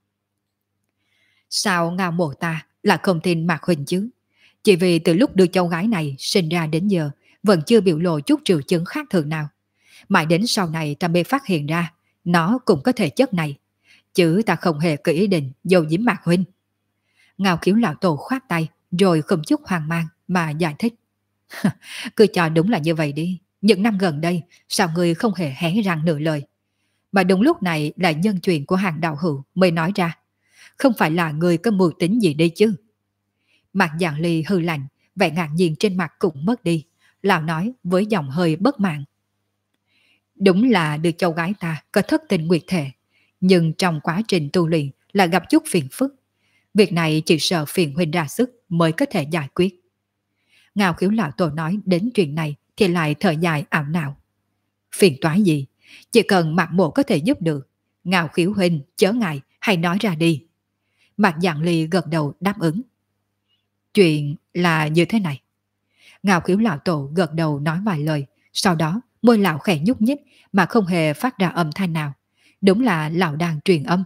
Sao Ngao Mộ ta là không tin Mạc Huỳnh chứ? Chỉ vì từ lúc đưa cháu gái này sinh ra đến giờ vẫn chưa biểu lộ chút triệu chứng khác thường nào. Mãi đến sau này ta mới phát hiện ra nó cũng có thể chất này, chứ ta không hề có ý định dâu diếm Mạc Huynh. Ngao Khiếu lão tổ khoát tay rồi không chút hoang mang mà giải thích. Cứ cho đúng là như vậy đi. Những năm gần đây sao ngươi không hề hé răng nửa lời? Mà đúng lúc này là nhân chuyện của Hạng đạo hữu mới nói ra. Không phải là người có mưu tính gì đây chứ? Mạc Giảng Ly hư lạnh, vẻ ngạc nhiên trên mặt cũng mất đi. Lão nói với giọng hơi bất mãn. Đúng là được cháu gái ta có thất tình nguyệt thể, nhưng trong quá trình tu luyện là gặp chút phiền phức. Việc này chỉ sợ phiền huynh ra sức mới có thể giải quyết. Ngao Khiếu lão tổ nói đến chuyện này thì lại thở dài ảo não. Phiền toái gì? Chỉ cần Mạc Mộ có thể giúp được. Ngao Khiếu huynh chớ ngại, hãy nói ra đi. Mạc Giảng Ly gật đầu đáp ứng. Chuyện là như thế này. Ngao Khiếu lão tổ gật đầu nói vài lời, sau đó môi lão khẽ nhúc nhích mà không hề phát ra âm thanh nào. Đúng là lão đang truyền âm.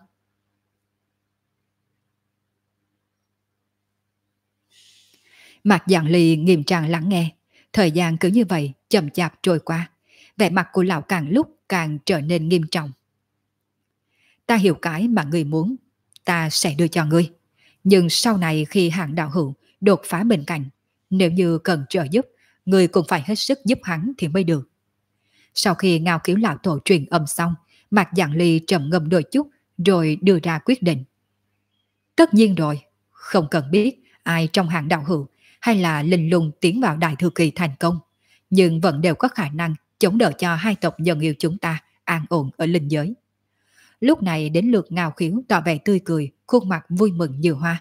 Mạc Giảng Ly nghiêm trang lắng nghe. Thời gian cứ như vậy chậm chạp trôi qua. Vẻ mặt của lão càng lúc càng trở nên nghiêm trọng. Ta hiểu cái mà ngươi muốn, ta sẽ đưa cho ngươi. Nhưng sau này khi Hạng đạo hữu đột phá bên cạnh, nếu như cần trợ giúp, người cũng phải hết sức giúp hắn thì mới được. Sau khi Ngao Khiếu lão tổ truyền âm xong, Mạc Dạng Ly trầm ngâm đôi chút rồi đưa ra quyết định. Tất nhiên rồi, không cần biết ai trong hàng đạo hữu hay là linh lung tiến vào đại thừa kỳ thành công, nhưng vẫn đều có khả năng chống đỡ cho hai tộc nhân yêu chúng ta an ổn ở linh giới. Lúc này đến lượt Ngao Khiếu tỏ vẻ tươi cười, khuôn mặt vui mừng như hoa.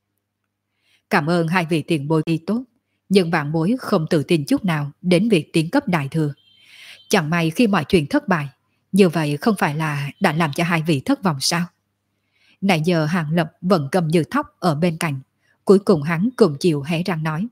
Cảm ơn hai vị tiền bối đi tốt, nhưng bạn bối không tự tin chút nào đến việc tiến cấp đại thừa. Chẳng may khi mọi chuyện thất bại, như vậy không phải là đã làm cho hai vị thất vọng sao? Nãy giờ Hàng Lập vẫn cầm như thóc ở bên cạnh, cuối cùng hắn cùng chịu hé răng nói.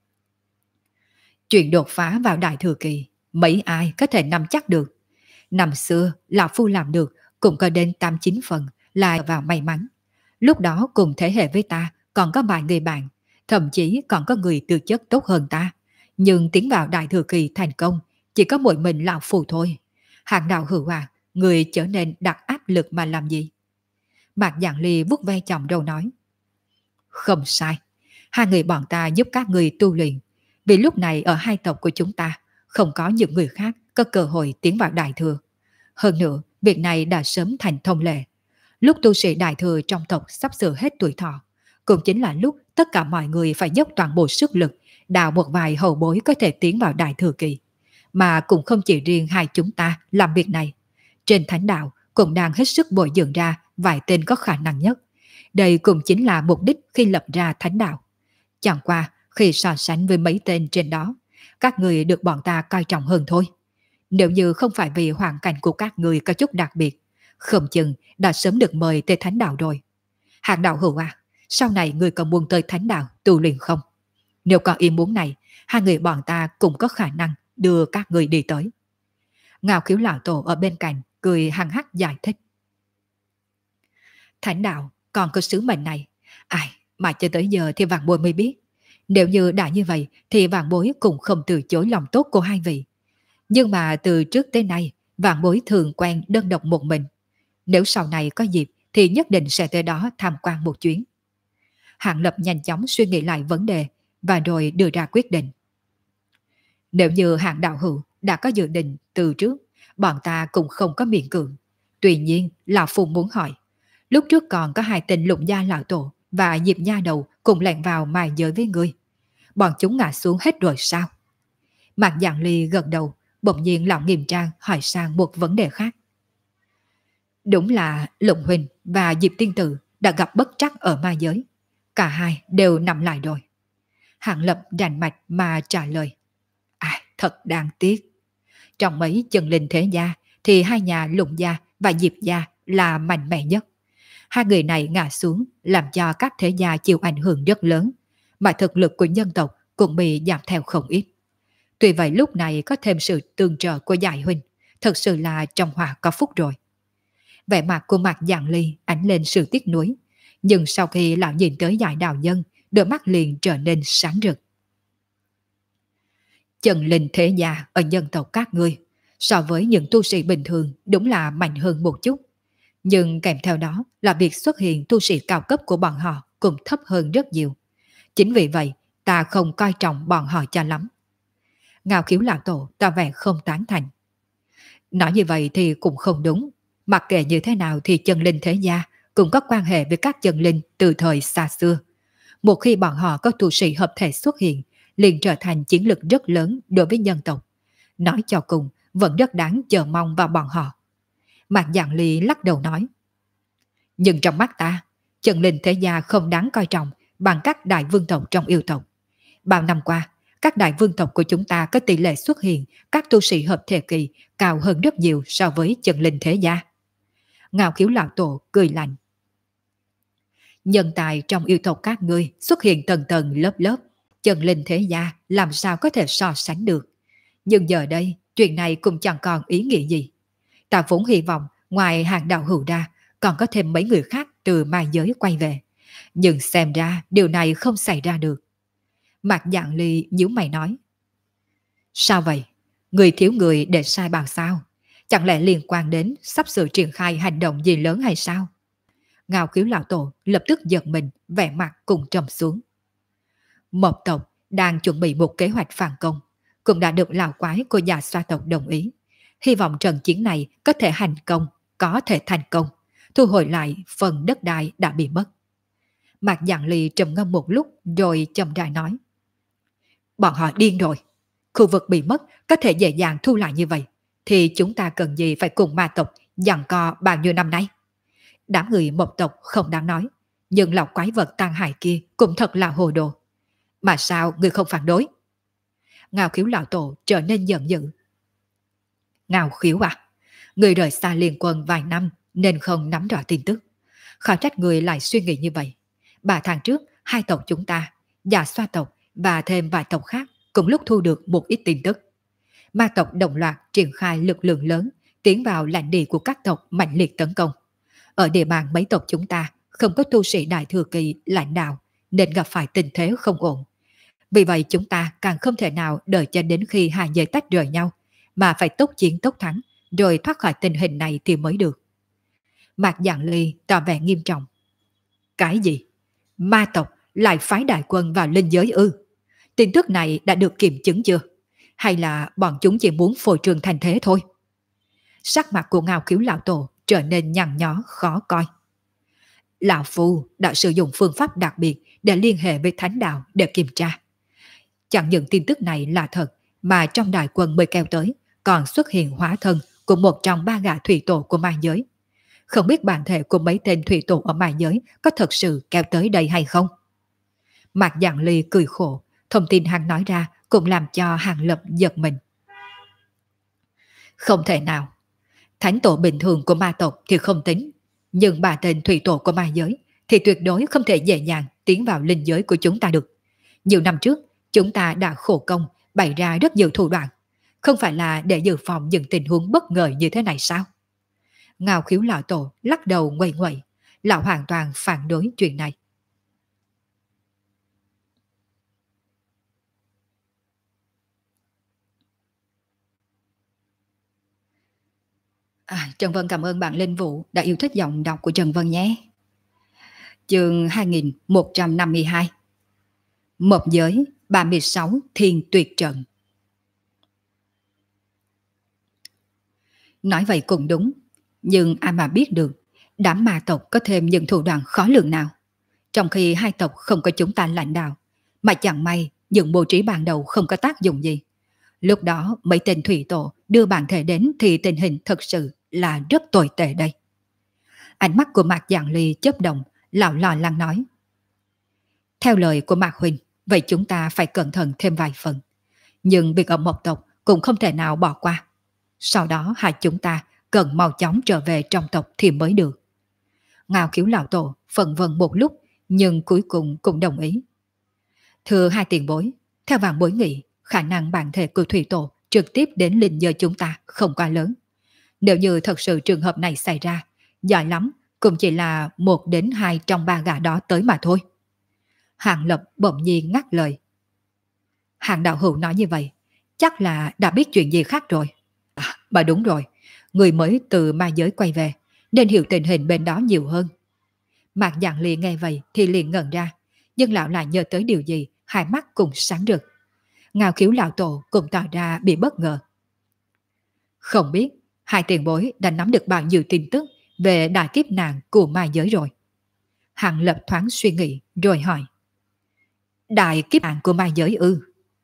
Chuyện đột phá vào đại thừa kỳ, mấy ai có thể nắm chắc được. Năm xưa, Lão Phu làm được cũng có đến 8-9 phần là vào may mắn. Lúc đó cùng thế hệ với ta còn có vài người bạn, thậm chí còn có người tư chất tốt hơn ta. Nhưng tiến vào đại thừa kỳ thành công, chỉ có mỗi mình Lão Phu thôi. Hàng đạo hữu à, người trở nên đặt áp lực mà làm gì? Mạc Dạng Ly vuốt ve chồng đầu nói. Không sai, hai người bọn ta giúp các người tu luyện, vì lúc này ở hai tộc của chúng ta không có những người khác có cơ hội tiến vào đại thừa. Hơn nữa, việc này đã sớm thành thông lệ. Lúc tu sĩ đại thừa trong tộc sắp sửa hết tuổi thọ, cũng chính là lúc tất cả mọi người phải dốc toàn bộ sức lực đào một vài hậu bối có thể tiến vào đại thừa kỳ. Mà cũng không chỉ riêng hai chúng ta làm việc này. Trên thánh đạo cũng đang hết sức bồi dưỡng ra vài tên có khả năng nhất. Đây cũng chính là mục đích khi lập ra thánh đạo. Chẳng qua khi so sánh với mấy tên trên đó, các người được bọn ta coi trọng hơn thôi. Nếu như không phải vì hoàn cảnh của các người có chút đặc biệt, không chừng đã sớm được mời tới thánh đạo rồi. Hạng đạo hữu à, sau này người còn muốn tới thánh đạo tu luyện không? Nếu có ý muốn này, hai người bọn ta cũng có khả năng đưa các người đi tới. Ngao Khiếu lão tổ ở bên cạnh cười hăng hắc giải thích. Thánh đạo còn có sứ mệnh này, ai mà cho tới giờ thì vạn bối mới biết. Nếu như đã như vậy thì vạn bối cũng không từ chối lòng tốt của hai vị. Nhưng mà từ trước tới nay, vạn bối thường quen đơn độc một mình. Nếu sau này có dịp thì nhất định sẽ tới đó tham quan một chuyến. Hạng Lập nhanh chóng suy nghĩ lại vấn đề và rồi đưa ra quyết định. Nếu như Hạng đạo hữu đã có dự định từ trước, bọn ta cũng không có miễn cưỡng. Tuy nhiên, Lão Phu muốn hỏi, lúc trước còn có hai tên Lục Gia lão tổ và Diệp Nha đầu cùng lẻn vào mài giới với ngươi. Bọn chúng ngã xuống hết rồi sao? Mạc Dạng Ly gật đầu, bỗng nhiên lão nghiêm trang hỏi sang một vấn đề khác. Đúng là Lục Huỳnh và Diệp Tiên Tử đã gặp bất trắc ở ma giới. Cả hai đều nằm lại rồi. Hạng Lập rành mạch mà trả lời. Thật đáng tiếc. Trong mấy chân linh thế gia thì hai nhà Lục Gia và Diệp Gia là mạnh mẽ nhất. Hai người này ngã xuống làm cho các thế gia chịu ảnh hưởng rất lớn, mà thực lực của nhân tộc cũng bị giảm theo không ít. Tuy vậy lúc này có thêm sự tương trợ của Giải Huynh, thật sự là trong họa có phúc rồi. Vẻ mặt của Mạc Dạng Ly ánh lên sự tiếc nuối, nhưng sau khi lão nhìn tới Giải đạo nhân, đôi mắt liền trở nên sáng rực. Chân linh thế gia ở nhân tộc các ngươi, so với những tu sĩ bình thường đúng là mạnh hơn một chút. Nhưng kèm theo đó là việc xuất hiện tu sĩ cao cấp của bọn họ cũng thấp hơn rất nhiều. Chính vì vậy, ta không coi trọng bọn họ cho lắm. Ngao Khiếu lão tổ tỏ vẻ không tán thành. Nói như vậy thì cũng không đúng. Mặc kệ như thế nào thì chân linh thế gia cũng có quan hệ với các chân linh từ thời xa xưa. Một khi bọn họ có tu sĩ hợp thể xuất hiện, liền trở thành chiến lực rất lớn đối với nhân tộc. Nói cho cùng, vẫn rất đáng chờ mong vào bọn họ. Mạc Dạng Ly lắc đầu nói. Nhưng trong mắt ta, chân linh thế gia không đáng coi trọng bằng các đại vương tộc trong yêu tộc. Bao năm qua, các đại vương tộc của chúng ta có tỷ lệ xuất hiện các tu sĩ hợp thể kỳ cao hơn rất nhiều so với chân linh thế gia. Ngao Khiếu lão tổ cười lạnh. Nhân tài trong yêu tộc các ngươi xuất hiện tầng tầng lớp lớp, chân linh thế gia làm sao có thể so sánh được. Nhưng giờ đây, chuyện này cũng chẳng còn ý nghĩa gì. Ta vốn hy vọng ngoài hàng đạo hữu ra, còn có thêm mấy người khác từ ma giới quay về. Nhưng xem ra điều này không xảy ra được. Mạc Dạng Ly nhíu mày nói. Sao vậy? Người thiếu người để sai bảo sao? Chẳng lẽ liên quan đến sắp sửa triển khai hành động gì lớn hay sao? Ngao Khiếu lão tổ lập tức giật mình, vẻ mặt cùng trầm xuống. Một tộc đang chuẩn bị một kế hoạch phản công, cũng đã được lão quái của Dạ Xoa tộc đồng ý. Hy vọng trận chiến này có thể thành công, có thể thành công, thu hồi lại phần đất đai đã bị mất. Mạc Dạng Ly trầm ngâm một lúc rồi chậm rãi nói. Bọn họ điên rồi. Khu vực bị mất có thể dễ dàng thu lại như vậy, thì chúng ta cần gì phải cùng ma tộc giằng co bao nhiêu năm nay? Đám người một tộc không đáng nói, nhưng lão quái vật tàn hại kia cũng thật là hồ đồ. Mà sao người không phản đối? Ngao Khiếu lão tổ trở nên giận dữ. Ngao Khiếu à, người rời xa liên quân vài năm nên không nắm rõ tin tức. Khó trách người lại suy nghĩ như vậy. 3 tháng trước, hai tộc chúng ta, Dạ Xoa tộc và thêm vài tộc khác cùng lúc thu được một ít tin tức. Ma tộc đồng loạt triển khai lực lượng lớn tiến vào lãnh địa của các tộc mạnh liệt tấn công. Ở địa bàn mấy tộc chúng ta không có tu sĩ đại thừa kỳ lãnh đạo nên gặp phải tình thế không ổn. Vì vậy chúng ta càng không thể nào đợi cho đến khi hai giới tách rời nhau, mà phải tốc chiến tốc thắng rồi thoát khỏi tình hình này thì mới được. Mạc Dạng Ly tỏ vẻ nghiêm trọng. Cái gì? Ma tộc lại phái đại quân vào linh giới ư? Tin tức này đã được kiểm chứng chưa? Hay là bọn chúng chỉ muốn phô trương thành thế thôi? Sắc mặt của Ngao Khiếu lão tổ trở nên nhăn nhó khó coi. Lão Phu đã sử dụng phương pháp đặc biệt để liên hệ với thánh đạo để kiểm tra. Chẳng những tin tức này là thật, mà trong đại quân mới kéo tới còn xuất hiện hóa thân của một trong 3 gã thủy tổ của ma giới. Không biết bản thể của mấy tên thủy tổ ở ma giới có thật sự kéo tới đây hay không? Mạc Dạng Ly cười khổ, thông tin hắn nói ra cũng làm cho Hàng Lập giật mình. Không thể nào. Thánh tổ bình thường của ma tộc thì không tính, nhưng 3 tên thủy tổ của ma giới thì tuyệt đối không thể dễ dàng tiến vào linh giới của chúng ta được. Nhiều năm trước, chúng ta đã khổ công bày ra rất nhiều thủ đoạn, không phải là để dự phòng những tình huống bất ngờ như thế này sao? Ngao Khiếu lão tổ lắc đầu nguậy nguậy, lão hoàn toàn phản đối chuyện này. Trần Vân cảm ơn bạn Linh Vũ đã yêu thích giọng đọc của Trần Vân nhé. Chương 2152. Một giới 36 thiên tuyệt trận. Nói vậy cũng đúng, nhưng ai mà biết được đám ma tộc có thêm những thủ đoạn khó lường nào. Trong khi hai tộc không có chúng ta lãnh đạo, mà chẳng may những bố trí ban đầu không có tác dụng gì. Lúc đó mấy tên thủy tổ đưa bản thể đến thì tình hình thật sự là rất tồi tệ đây. Ánh mắt của Mạc Dạng Ly chớp động, lão lo lắng nói. Theo lời của Mạc Huynh, vậy chúng ta phải cẩn thận thêm vài phần. Nhưng việc ở một tộc cũng không thể nào bỏ qua. Sau đó hai chúng ta cần mau chóng trở về trong tộc thì mới được. Ngao Khiếu lão tổ phân vân một lúc, nhưng cuối cùng cũng đồng ý. Thưa hai tiền bối, theo vạn bối nghĩ, khả năng bản thể của thủy tổ trực tiếp đến linh giới chúng ta không quá lớn. Nếu như thật sự trường hợp này xảy ra, giỏi lắm cũng chỉ là 1 đến 2 trong 3 gã đó tới mà thôi. Hàng Lập bỗng nhiên ngắt lời. Hàng đạo hữu nói như vậy, chắc là đã biết chuyện gì khác rồi. Bà đúng rồi, người mới từ ma giới quay về, nên hiểu tình hình bên đó nhiều hơn. Mạc Dạng Ly nghe vậy thì liền ngẩn ra, nhưng lão lại nhớ tới điều gì, hai mắt cùng sáng rực. Ngao Khiếu lão tổ cũng tỏ ra bị bất ngờ. Không biết hai tiền bối đã nắm được bao nhiêu tin tức về đại kiếp nạn của ma giới rồi. Hàng Lập thoáng suy nghĩ rồi hỏi. Đại kiếp nạn của ma giới ư?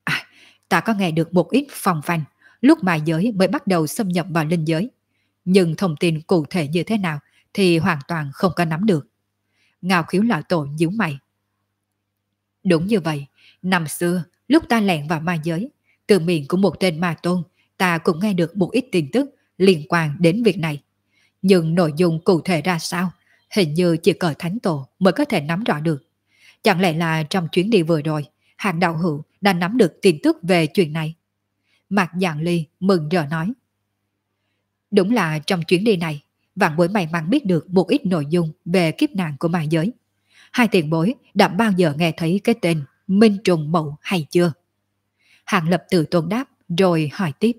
Ta có nghe được một ít phong phanh lúc ma giới mới bắt đầu xâm nhập vào linh giới. Nhưng thông tin cụ thể như thế nào thì hoàn toàn không có nắm được. Ngao Khiếu lão tổ nhíu mày. Đúng như vậy, năm xưa lúc ta lẻn vào ma giới, từ miệng của một tên ma tôn, ta cũng nghe được một ít tin tức liên quan đến việc này. Nhưng nội dung cụ thể ra sao, hình như chỉ cờ thánh tổ mới có thể nắm rõ được. Chẳng lẽ là trong chuyến đi vừa rồi, Hàng đạo hữu đã nắm được tin tức về chuyện này? Mạc Dạng Ly mừng rỡ nói. Đúng là trong chuyến đi này, vạn bối may mắn biết được một ít nội dung về kiếp nạn của ma giới. Hai tiền bối đã bao giờ nghe thấy cái tên Minh Trùng Mậu hay chưa? Hàng Lập từ tôn đáp rồi hỏi tiếp.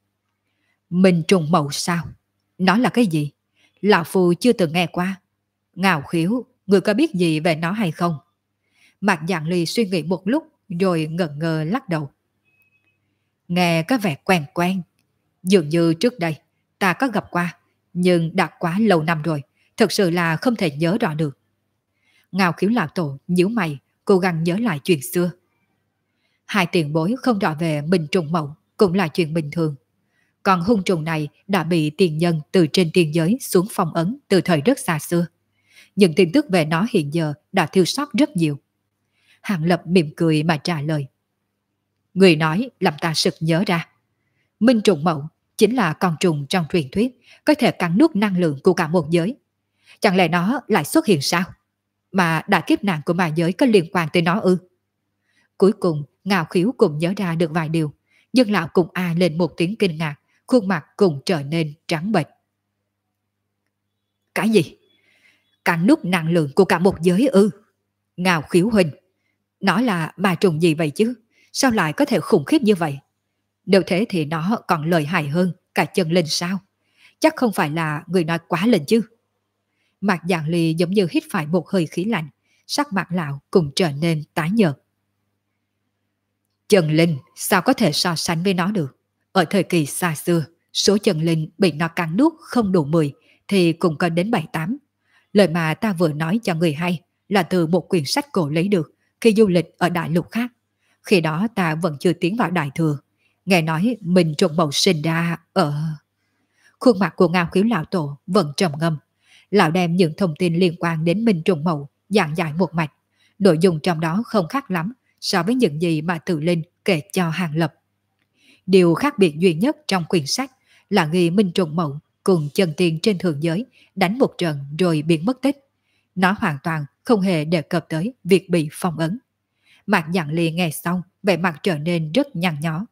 Minh Trùng Mậu sao? Nó là cái gì? Lão Phu chưa từng nghe qua. Ngao Khiếu, người có biết gì về nó hay không? Mạc Dạng Ly suy nghĩ một lúc rồi ngẩn ngơ lắc đầu. Nghe có vẻ quen quen, dường như trước đây ta có gặp qua, nhưng đã quá lâu năm rồi, thực sự là không thể nhớ rõ được. Ngao Khiếu lão tổ nhíu mày, cố gắng nhớ lại chuyện xưa. Hai tiền bối không rõ về Minh Trùng Mậu cũng là chuyện bình thường. Còn hung trùng này đã bị tiền nhân từ trên tiên giới xuống phong ấn từ thời rất xa xưa. Những tin tức về nó hiện giờ đã thiếu sót rất nhiều. Hàng Lập mỉm cười mà trả lời. Người nói làm ta sực nhớ ra. Minh Trùng Mậu chính là con trùng trong truyền thuyết có thể cắn nuốt năng lượng của cả một giới. Chẳng lẽ nó lại xuất hiện sao? Mà đại kiếp nạn của ma giới có liên quan tới nó ư? Cuối cùng Ngao Khiếu cũng nhớ ra được vài điều. Nhưng lão cùng lên một tiếng kinh ngạc, khuôn mặt cũng trở nên trắng bệch. Cái gì? Cắn nuốt năng lượng của cả một giới ư? Ngao Khiếu huynh, nó là ma trùng gì vậy chứ? Sao lại có thể khủng khiếp như vậy? Nếu thế thì nó còn lợi hại hơn cả chân linh sao? Chắc không phải là người nói quá lên chứ? Mạc Giảng Ly giống như hít phải một hơi khí lạnh, sắc mặt lão cũng trở nên tái nhợt. Chân linh sao có thể so sánh với nó được? Ở thời kỳ xa xưa, số chân linh bị nó cắn nuốt không đủ 10 thì cũng có đến 7-8. Lời mà ta vừa nói cho người hay là từ một quyển sách cổ lấy được khi du lịch ở đại lục khác. Khi đó ta vẫn chưa tiến vào đại thừa. Nghe nói mình trùng mậu sinh ra ở... Khuôn mặt của Ngao Khiếu lão tổ vẫn trầm ngâm. Lão đem những thông tin liên quan đến Minh Trùng Mậu giảng giải một mạch. Nội dung trong đó không khác lắm so với những gì mà Tự Linh kể cho Hàng Lập. Điều khác biệt duy nhất trong quyển sách là ghi Minh Trùng Mậu cùng chân tiên trên thường giới đánh một trận rồi biến mất tích. Nó hoàn toàn không hề đề cập tới việc bị phong ấn. Mạc Giảng Ly nghe xong, vẻ mặt trở nên rất nhăn nhó.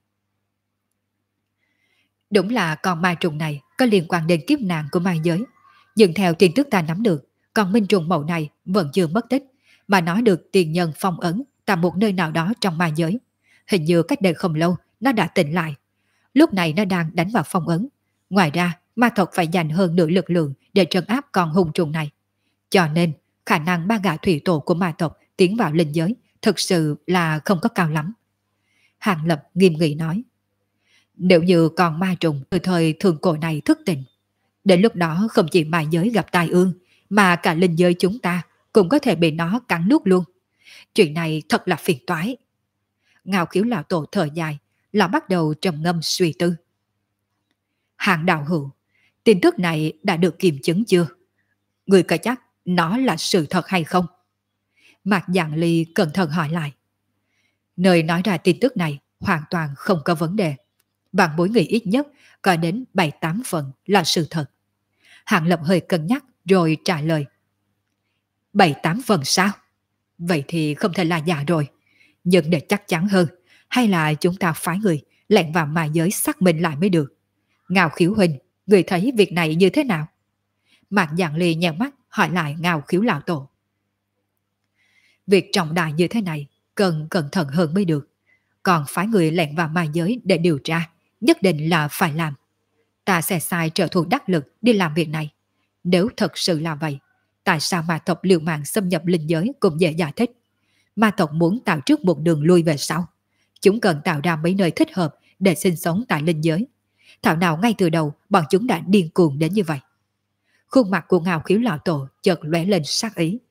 Đúng là con ma trùng này có liên quan đến kiếp nạn của ma giới. Nhưng theo tin tức ta nắm được, con Minh Trùng Mậu này vẫn chưa mất tích, mà nó được tiền nhân phong ấn tại một nơi nào đó trong ma giới. Hình như cách đây không lâu, nó đã tỉnh lại. Lúc này nó đang đánh vào phong ấn. Ngoài ra, ma tộc phải dành hơn nửa lực lượng để trấn áp con hung trùng này. Cho nên, khả năng ba gã thủy tổ của ma tộc tiến vào linh giới thực sự là không có cao lắm. Hàng Lập nghiêm nghị nói. Nếu như con ma trùng từ thời thường cổ này thức tỉnh, đến lúc đó không chỉ ma giới gặp tai ương, mà cả linh giới chúng ta cũng có thể bị nó cắn nuốt luôn. Chuyện này thật là phiền toái. Ngao Khiếu lão tổ thở dài, lão bắt đầu trầm ngâm suy tư. Hàng đạo hữu, tin tức này đã được kiểm chứng chưa? Người có chắc nó là sự thật hay không? Mạc Giảng Ly cẩn thận hỏi lại. Nơi nói ra tin tức này hoàn toàn không có vấn đề. Bạn mỗi người ít nhất có đến 7-8 phần là sự thật. Hàng Lập hơi cân nhắc rồi trả lời. 7-8 phần sao? Vậy thì không thể là giả rồi. Nhưng để chắc chắn hơn, hay là chúng ta phái người lẻn vào ma giới xác minh lại mới được. Ngao Khiếu huynh, người thấy việc này như thế nào? Mạc Giảng Ly nheo mắt hỏi lại Ngao Khiếu lão tổ. Việc trọng đại như thế này cần cẩn thận hơn mới được. Còn phái người lẻn vào ma giới để điều tra, nhất định là phải làm. Ta sẽ sai trợ thủ đắc lực đi làm việc này. Nếu thật sự là vậy, tại sao ma tộc liều mạng xâm nhập linh giới cũng dễ giải thích. Ma tộc muốn tạo trước một đường lui về sau. Chúng cần tạo ra mấy nơi thích hợp để sinh sống tại linh giới. Thảo nào ngay từ đầu bọn chúng đã điên cuồng đến như vậy. Khuôn mặt của Ngao Khiếu lão tổ chợt lóe lên sát ý.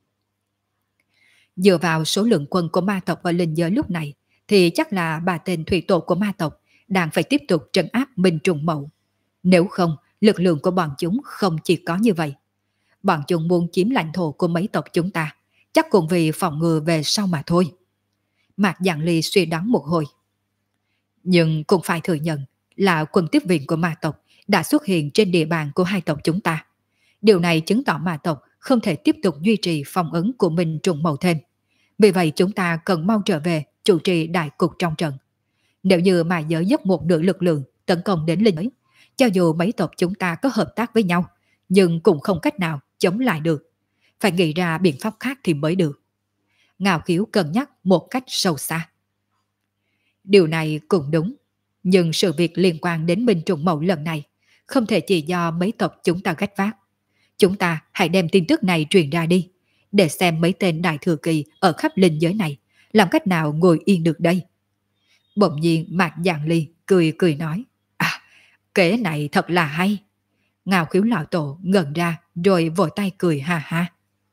Dựa vào số lượng quân của ma tộc ở linh giới lúc này, thì chắc là ba tên thủy tổ của ma tộc đang phải tiếp tục trấn áp Minh Trùng Mậu. Nếu không, lực lượng của bọn chúng không chỉ có như vậy. Bọn chúng muốn chiếm lãnh thổ của mấy tộc chúng ta, chắc cũng vì phòng ngừa về sau mà thôi. Mạc Giảng Ly suy đoán một hồi. Nhưng cũng phải thừa nhận là quân tiếp viện của ma tộc đã xuất hiện trên địa bàn của hai tộc chúng ta. Điều này chứng tỏ ma tộc không thể tiếp tục duy trì phong ấn của Minh Trùng Mậu thêm. Vì vậy chúng ta cần mau trở về chủ trì đại cục trong trận. Nếu như mà giới dốc một nửa lực lượng tấn công đến linh giới, cho dù mấy tộc chúng ta có hợp tác với nhau, nhưng cũng không cách nào chống lại được. Phải nghĩ ra biện pháp khác thì mới được. Ngao Khiếu cân nhắc một cách sâu xa. Điều này cũng đúng, nhưng sự việc liên quan đến Minh Trùng Mậu lần này không thể chỉ do mấy tộc chúng ta gánh vác. Chúng ta hãy đem tin tức này truyền ra đi, để xem mấy tên đại thừa kỳ ở khắp linh giới này làm cách nào ngồi yên được đây. Bỗng nhiên Mạc Giang Ly cười cười nói, à, kế này thật là hay. Ngao Khiếu lão tổ ngẩn ra rồi vội tay cười ha ha.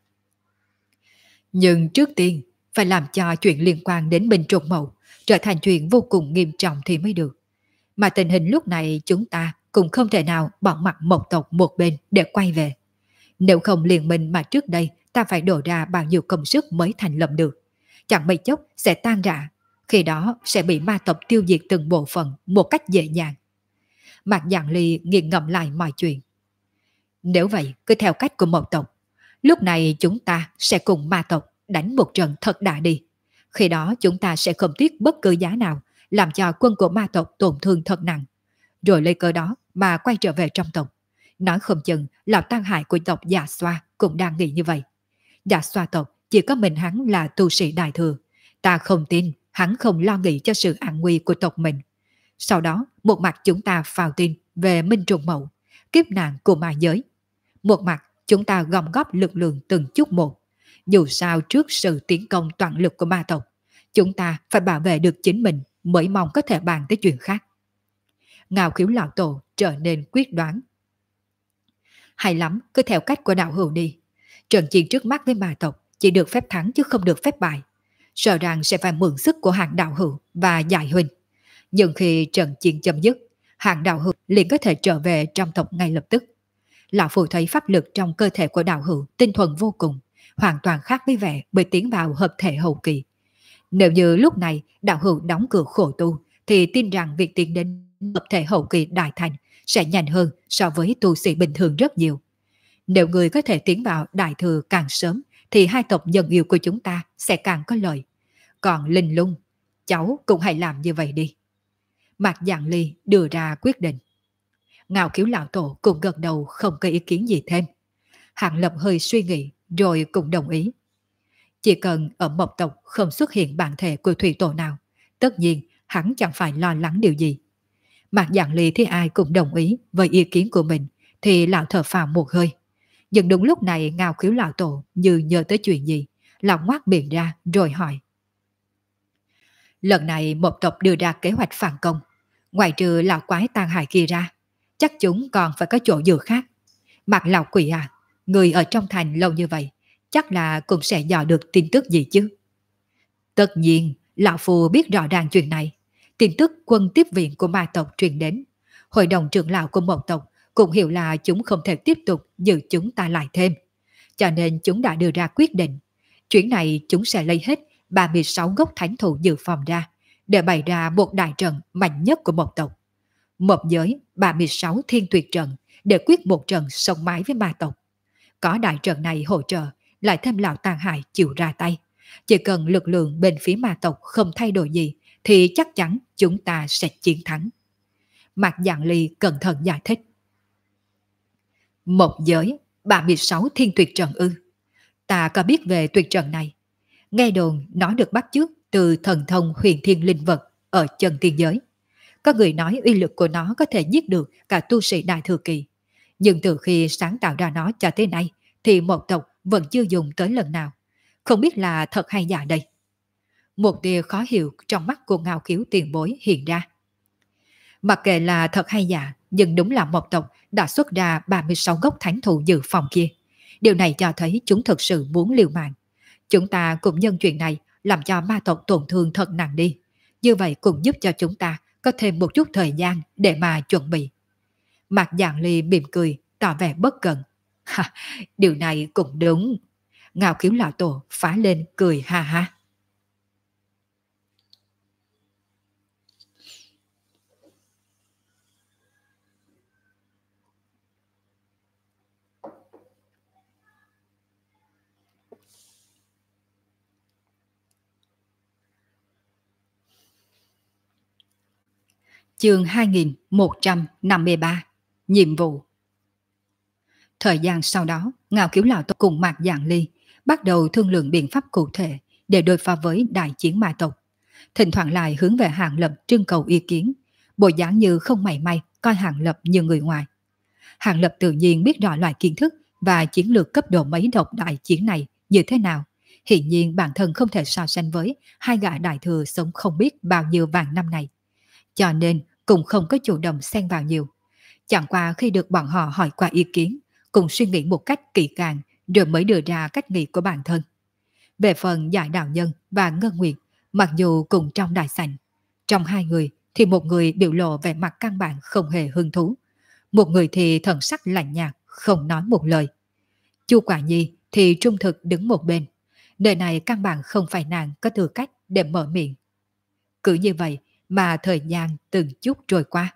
Nhưng trước tiên phải làm cho chuyện liên quan đến Minh Trùng Mậu trở thành chuyện vô cùng nghiêm trọng thì mới được. Mà tình hình lúc này chúng ta cũng không thể nào bỏ mặt một tộc một bên để quay về. Nếu không liên minh mà trước đây ta phải đổ ra bao nhiêu công sức mới thành lập được. Chẳng mấy chốc sẽ tan rã, khi đó sẽ bị ma tộc tiêu diệt từng bộ phận một cách dễ dàng. Mạc Giang Ly nghiền ngẫm lại mọi chuyện. Nếu vậy, cứ theo cách của một tộc, lúc này chúng ta sẽ cùng ma tộc đánh một trận thật đã đi. Khi đó chúng ta sẽ không tiếc bất cứ giá nào làm cho quân của ma tộc tổn thương thật nặng. Rồi lấy cớ đó mà quay trở về trong tộc. Nói không chừng lão Tăng Hải của tộc Dạ Xoa cũng đang nghĩ như vậy. Dạ Xoa tộc chỉ có mình hắn là tu sĩ đại thừa. Ta không tin hắn không lo nghĩ cho sự an nguy của tộc mình. Sau đó một mặt chúng ta phao tin về Minh Trùng Mậu, kiếp nạn của ma giới. Một mặt chúng ta gom góp lực lượng từng chút một. Dù sao trước sự tiến công toàn lực của ma tộc, chúng ta phải bảo vệ được chính mình mới mong có thể bàn tới chuyện khác. Ngao Khiếu lão tổ trở nên quyết đoán. Hay lắm, cứ theo cách của đạo hữu đi. Trận chiến trước mắt với ma tộc chỉ được phép thắng chứ không được phép bại. Sợ rằng sẽ phải mượn sức của hạng đạo hữu và giải huynh. Nhưng khi trận chiến chấm dứt, hạng đạo hữu liền có thể trở về trong tộc ngay lập tức. Lão Phu thấy pháp lực trong cơ thể của đạo hữu tinh thuần vô cùng, hoàn toàn khác với vẻ bởi tiến vào hợp thể hậu kỳ. Nếu như lúc này đạo hữu đóng cửa khổ tu, thì tin rằng việc tiến đến hợp thể hậu kỳ đại thành sẽ nhanh hơn so với tu sĩ bình thường rất nhiều. Nếu người có thể tiến vào đại thừa càng sớm, thì hai tộc nhân yêu của chúng ta sẽ càng có lợi. Còn Linh Lung, cháu cũng hãy làm như vậy đi. Mạc Giang Ly đưa ra quyết định. Ngao Khiếu lão tổ cũng gật đầu không có ý kiến gì thêm. Hạng Lập hơi suy nghĩ rồi cũng đồng ý. Chỉ cần ở Mộc tộc không xuất hiện bản thể của thủy tổ nào, tất nhiên hắn chẳng phải lo lắng điều gì. Mạc Giang Ly thấy ai cũng đồng ý với ý kiến của mình thì lão thở phào một hơi. Nhưng đúng lúc này Ngao Khiếu lão tổ như nhớ tới chuyện gì, lão ngoác miệng ra rồi hỏi. Lần này Mộc tộc đưa ra kế hoạch phản công, ngoài trừ lão quái tàn hại kia ra, chắc chúng còn phải có chỗ dựa khác. Mạc lão quỷ à, người ở trong thành lâu như vậy, chắc là cũng sẽ dò được tin tức gì chứ. Tất nhiên, lão phu biết rõ ràng chuyện này. Tin tức quân tiếp viện của ma tộc truyền đến. Hội đồng trưởng lão của một tộc cũng hiểu là chúng không thể tiếp tục giữ chúng ta lại thêm. Cho nên chúng đã đưa ra quyết định. Chuyến này chúng sẽ lấy hết 36 gốc thánh thụ dự phòng ra, để bày ra một đại trận mạnh nhất của một tộc. Một giới 36 thiên tuyệt trận để quyết một trận sống mái với ma tộc. Có đại trận này hỗ trợ, lại thêm lão Tàn Hải chịu ra tay. Chỉ cần lực lượng bên phía ma tộc không thay đổi gì, thì chắc chắn chúng ta sẽ chiến thắng. Mạc Giang Ly cẩn thận giải thích. Một giới 36 thiên tuyệt trận ư? Ta có biết về tuyệt trận này. Nghe đồn nó được bắt chước từ thần thông huyền thiên linh vật ở chân tiên giới. Có người nói uy lực của nó có thể giết được cả tu sĩ đại thừa kỳ. Nhưng từ khi sáng tạo ra nó cho tới nay, thì một tộc vẫn chưa dùng tới lần nào. Không biết là thật hay giả đây. Một tia khó hiểu trong mắt của Ngao Khiếu tiền bối hiện ra. Mặc kệ là thật hay giả, nhưng đúng là một tộc đã xuất ra 36 gốc thánh thụ dự phòng kia. Điều này cho thấy chúng thực sự muốn liều mạng. Chúng ta cũng nhân chuyện này làm cho ma tộc tổn thương thật nặng đi. Như vậy cũng giúp cho chúng ta có thêm một chút thời gian để mà chuẩn bị. Mạc Giang Ly mỉm cười, tỏ vẻ bất cần. Ha, điều này cũng đúng. Ngao Khiếu lão tổ phá lên cười ha ha. Chương 2153. Nhiệm vụ. Thời gian sau đó, Ngao Khiếu lão tổ cùng Mạc Giang Ly bắt đầu thương lượng biện pháp cụ thể để đối phó với đại chiến ma tộc. Thỉnh thoảng lại hướng về Hạng Lập trưng cầu ý kiến, bộ dáng như không mảy may coi Hạng Lập như người ngoài. Hạng Lập tự nhiên biết rõ loại kiến thức và chiến lược cấp độ mấy độc đại chiến này như thế nào, Hiển nhiên bản thân không thể so sánh với hai gã đại thừa sống không biết bao nhiêu vạn năm này. Cho nên cũng không có chủ động xen vào nhiều. Chẳng qua khi được bọn họ hỏi qua ý kiến, cùng suy nghĩ một cách kỹ càng rồi mới đưa ra cách nghĩ của bản thân. Về phần Giải Đạo Nhân và Ngân Nguyệt, mặc dù cùng trong đại sảnh, trong hai người thì một người biểu lộ vẻ mặt căn bản không hề hứng thú, một người thì thần sắc lạnh nhạt, không nói một lời. Chu Quả Nhi thì trung thực đứng một bên, nơi này căn bản không phải nàng có tư cách để mở miệng. Cứ như vậy mà thời gian từng chút trôi qua.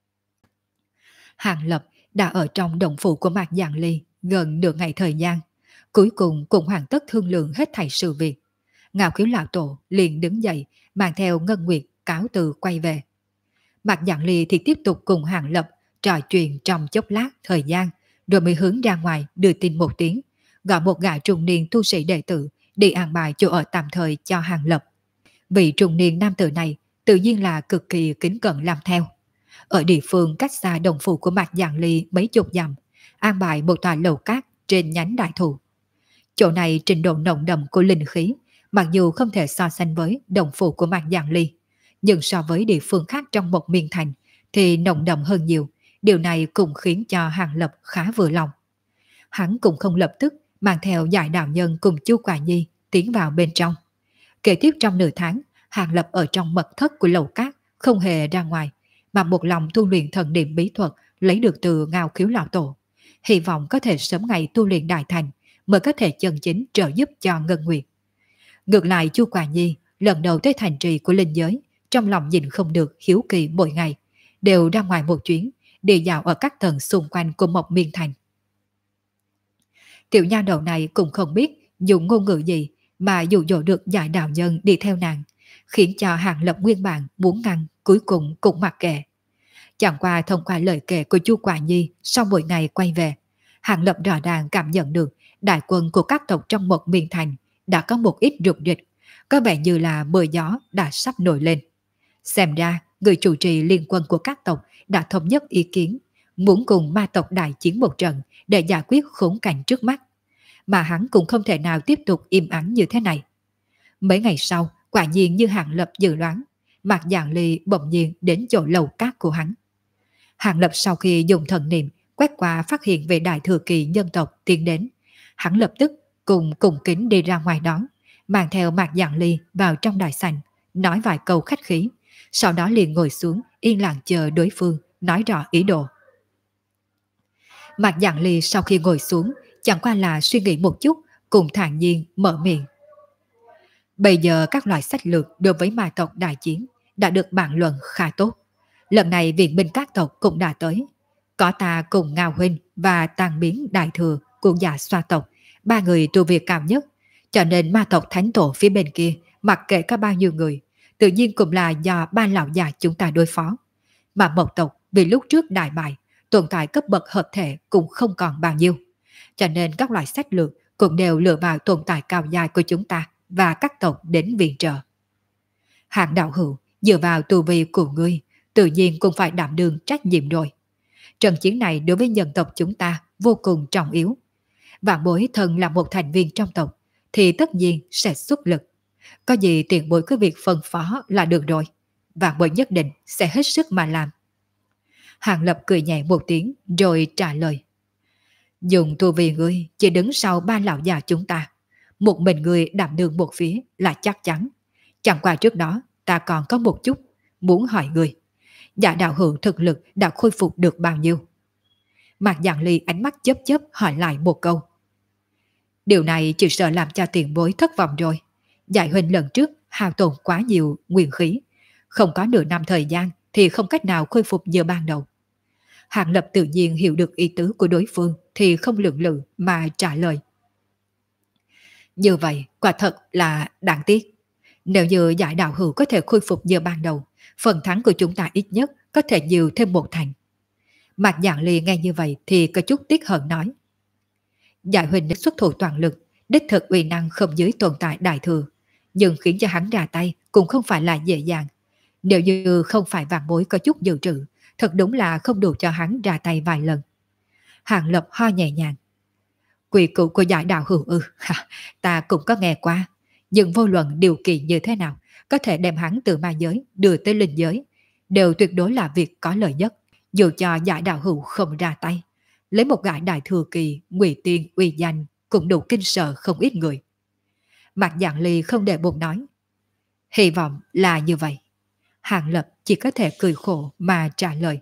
Hàng Lập đã ở trong động phủ của Mạc Giảng Ly gần nửa ngày thời gian, cuối cùng cũng hoàn tất thương lượng hết thảy sự việc. Ngạo Khiếu lão tổ liền đứng dậy, mang theo Ngân Nguyệt cáo từ quay về. Mạc Giảng Ly thì tiếp tục cùng Hàng Lập trò chuyện trong chốc lát thời gian, rồi mới hướng ra ngoài đưa tin một tiếng, gọi một gã trung niên tu sĩ đệ tử đi an bài chỗ ở tạm thời cho Hàng Lập. Vị trung niên nam tử này tự nhiên là cực kỳ kính cẩn làm theo. Ở địa phương cách xa đồng phủ của Mạc Giảng Ly mấy chục dặm, an bài một tòa lầu cát trên nhánh đại thụ. Chỗ này trình độ nồng đậm của linh khí, mặc dù không thể so sánh với đồng phủ của Mạc Giảng Ly, nhưng so với địa phương khác trong một miền thành thì nồng đậm hơn nhiều. Điều này cũng khiến cho Hàng Lập khá vừa lòng. Hắn cũng không lập tức mang theo Giải Đạo Nhân cùng Chu Quả Nhi tiến vào bên trong. Kế tiếp trong nửa tháng, Hàng Lập ở trong mật thất của lầu cát, không hề ra ngoài, mà một lòng tu luyện thần niệm bí thuật lấy được từ Ngao Khiếu lão tổ. Hy vọng có thể sớm ngày tu luyện đại thành mới có thể chân chính trợ giúp cho Ngân Nguyệt. Ngược lại Chu Quả Nhi lần đầu tới thành trì của linh giới, trong lòng nhìn không được hiếu kỳ mỗi ngày, đều ra ngoài một chuyến, đi dạo ở các tầng xung quanh của một miền thành. Tiểu nha đầu này cũng không biết dùng ngôn ngữ gì mà dụ dỗ được Giải Đạo Nhân đi theo nàng, khiến cho Hàng Lập nguyên bản muốn ngăn cuối cùng cũng mặc kệ. Chẳng qua thông qua lời kể của Chu Quả Nhi sau mỗi ngày quay về, Hàng Lập rõ ràng cảm nhận được đại quân của các tộc trong một miền thành đã có một ít rục rịch, có vẻ như là mưa gió đã sắp nổi lên. Xem ra người chủ trì liên quân của các tộc đã thống nhất ý kiến, muốn cùng ma tộc đại chiến một trận để giải quyết khốn cảnh trước mắt. Mà hắn cũng không thể nào tiếp tục im ắng như thế này. Mấy ngày sau, quả nhiên như Hàng Lập dự đoán, Mạc Giảng Ly bỗng nhiên đến chỗ lầu cát của hắn. Hàng Lập sau khi dùng thần niệm quét qua phát hiện về đại thừa kỳ nhân tộc tiến đến, hắn lập tức cùng kính đi ra ngoài đón, mang theo Mạc Giảng Ly vào trong đại sảnh, nói vài câu khách khí, sau đó liền ngồi xuống yên lặng chờ đối phương nói rõ ý đồ. Mạc Giảng Ly sau khi ngồi xuống chẳng qua là suy nghĩ một chút, cùng thản nhiên mở miệng. Bây giờ các loại sách lược đối với ma tộc đại chiến đã được bàn luận khá tốt. Lần này viện binh các tộc cũng đã tới. Có ta cùng Ngao Huynh và Tàn Biến Đại Thừa của Dạ Xoa tộc, ba người tu vi cao nhất. Cho nên ma tộc thánh tổ phía bên kia, mặc kệ có bao nhiêu người, tự nhiên cũng là do ba lão già chúng ta đối phó. Mà Mộc tộc vì lúc trước đại bại, tồn tại cấp bậc hợp thể cũng không còn bao nhiêu. Cho nên các loại sách lược cũng đều lựa vào tồn tại cao dài của chúng ta và các tộc đến viện trợ. Hạng đạo hữu, dựa vào tu vi của ngươi, tự nhiên cũng phải đảm đương trách nhiệm rồi. Trận chiến này đối với nhân tộc chúng ta vô cùng trọng yếu. Vạn Bối thân là một thành viên trong tộc, thì tất nhiên sẽ xuất lực. Có gì tiền bối cứ việc phân phó là được rồi. Vạn Bối nhất định sẽ hết sức mà làm. Hàng Lập cười nhẹ một tiếng rồi trả lời. Dùng tu vi ngươi chỉ đứng sau ba lão già chúng ta. Một mình ngươi đảm đương một phía là chắc chắn. Chẳng qua trước đó ta còn có một chút muốn hỏi ngươi. Dạ đạo hữu thực lực đã khôi phục được bao nhiêu? Mạc Giảng Ly ánh mắt chớp chớp hỏi lại một câu. Điều này chỉ sợ làm cho tiền bối thất vọng rồi. Giải huynh lần trước hao tổn quá nhiều nguyên khí. Không có nửa năm thời gian thì không cách nào khôi phục như ban đầu. Hàng Lập tự nhiên hiểu được ý tứ của đối phương thì không lưỡng lự mà trả lời. Như vậy quả thật là đáng tiếc. Nếu như Giải đạo hữu có thể khôi phục như ban đầu, phần thắng của chúng ta ít nhất có thể nhiều thêm một thành. Mạc Giảng Ly nghe như vậy thì có chút tiếc hận nói. Giải huynh xuất thủ toàn lực, đích thực uy năng không dưới tồn tại đại thừa, nhưng khiến cho hắn ra tay cũng không phải là dễ dàng. Nếu như không phải Vạn Bối có chút dự trữ, thật đúng là không đủ cho hắn ra tay vài lần. Hàng Lập ho nhẹ nhàng. Quy củ của giải đạo hữu ư? Ha, ta cũng có nghe qua. Nhưng vô luận điều kiện như thế nào, có thể đem hắn từ ma giới đưa tới linh giới, đều tuyệt đối là việc có lợi nhất. Dù cho giải đạo hữu không ra tay, lấy một gã đại thừa kỳ, ngụy tiên uy danh cũng đủ kinh sợ không ít người. Mạc Dạng Ly không để bụng nói. Hy vọng là như vậy. Hàng Lập chỉ có thể cười khổ mà trả lời.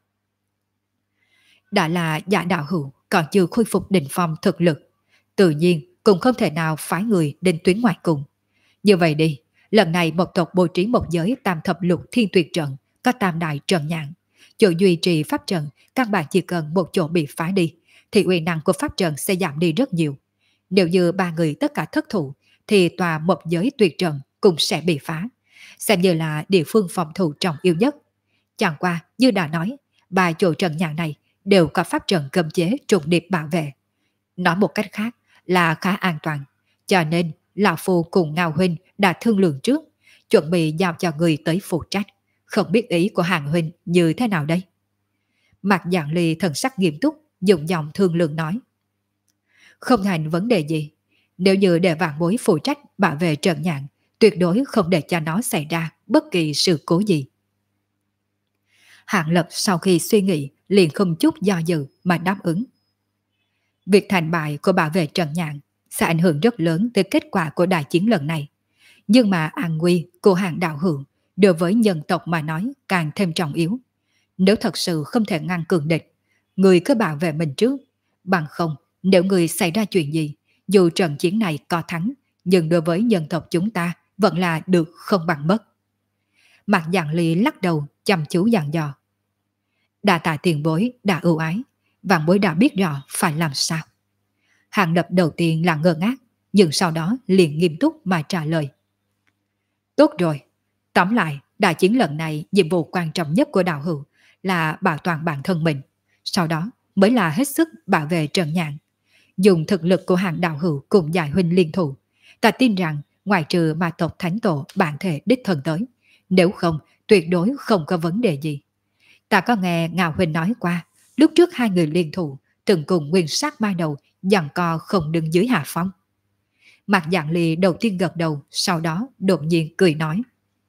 Đã là giả đạo hữu còn chưa khôi phục đỉnh phong thực lực, tự nhiên cũng không thể nào phái người đến tuyến ngoài cùng. Như vậy đi, lần này một tộc bố trí một giới tam thập lục thiên tuyệt trận, có tam đại trận nhãn. Chỗ duy trì pháp trận, các bạn chỉ cần một chỗ bị phá đi, thì uy năng của pháp trận sẽ giảm đi rất nhiều. Nếu như ba người tất cả thất thủ, thì tòa một giới tuyệt trận cũng sẽ bị phá, xem như là địa phương phòng thủ trọng yếu nhất. Chẳng qua, như đã nói, ba chỗ trận nhãn này đều có pháp trận cấm chế trùng điệp bảo vệ. Nói một cách khác là khá an toàn, cho nên Lão Phu cùng Ngao Huynh đã thương lượng trước, chuẩn bị giao cho người tới phụ trách. Không biết ý của Hàng Huynh như thế nào đây? Mạc Dạng Ly thần sắc nghiêm túc, dùng giọng thương lượng nói. Không thành vấn đề gì. Nếu như để vạn bối phụ trách bảo vệ trận nhãn, tuyệt đối không để cho nó xảy ra bất kỳ sự cố gì. Hạng Lập sau khi suy nghĩ liền không chút do dự mà đáp ứng. Việc thành bại của bảo vệ trận nhãn sẽ ảnh hưởng rất lớn tới kết quả của đại chiến lần này. Nhưng mà an nguy của Hàng đạo hữu đối với nhân tộc mà nói càng thêm trọng yếu. Nếu thật sự không thể ngăn cường địch, người cứ bảo vệ mình trước. Bằng không, nếu người xảy ra chuyện gì, dù trận chiến này có thắng, nhưng đối với nhân tộc chúng ta vẫn là được không bằng mất. Mạc Dạng Ly lắc đầu chăm chú dặn dò. Đa tạ tiền bối đã ưu ái, vạn bối đã biết rõ phải làm sao. Hàng Lập đầu tiên là ngơ ngác, nhưng sau đó liền nghiêm túc mà trả lời. Tốt rồi, tóm lại, đại chiến lần này nhiệm vụ quan trọng nhất của đạo hữu là bảo toàn bản thân mình, sau đó mới là hết sức bảo vệ trận nhãn. Dùng thực lực của Hàng đạo hữu cùng giải huynh liên thủ, ta tin rằng ngoài trừ ma tộc thánh tổ bản thể đích thân tới, nếu không tuyệt đối không có vấn đề gì. Ta có nghe Ngạo huynh nói qua, lúc trước hai người liên thủ từng cùng nguyên sát ma đầu giằng co không đứng dưới hạ phong. Mạc Dạng Ly đầu tiên gật đầu, sau đó đột nhiên cười nói.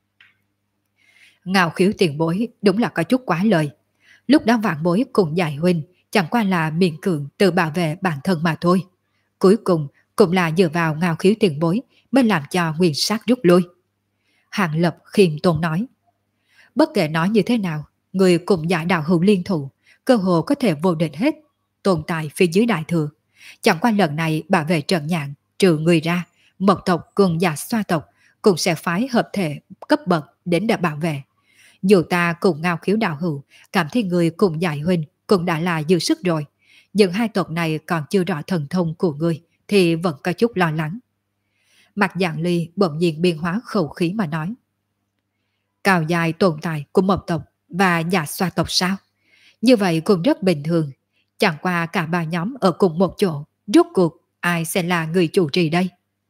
Ngạo khiếu tiền bối đúng là có chút quá lời. Lúc đó vạn bối cùng giải huynh chẳng qua là miễn cưỡng tự bảo vệ bản thân mà thôi. Cuối cùng cũng là dựa vào Ngạo khiếu tiền bối mới làm cho nguyên sát rút lui. Hàng Lập khiêm tốn nói. Bất kể nói như thế nào, người cùng giải đạo hữu liên thủ, cơ hồ có thể vô địch hết, tồn tại phía dưới đại thừa. Chẳng qua lần này bảo vệ trận nhãn, trừ người ra, Mộc tộc cùng Dạ Xoa tộc cũng sẽ phái hợp thể cấp bậc đến để bảo vệ. Dù ta cùng Ngao khiếu đạo hữu cảm thấy người cùng giải huynh cũng đã là dư sức rồi, nhưng hai tộc này còn chưa rõ thần thông của người thì vẫn có chút lo lắng. Mạc Dạng Ly bỗng nhiên biên hóa khẩu khí mà nói. Cao dài tồn tại của Mộc tộc và Dạ Xoa tộc sao? Như vậy cũng rất bình thường. Chẳng qua cả ba nhóm ở cùng một chỗ, rốt cuộc ai sẽ là người chủ trì đây?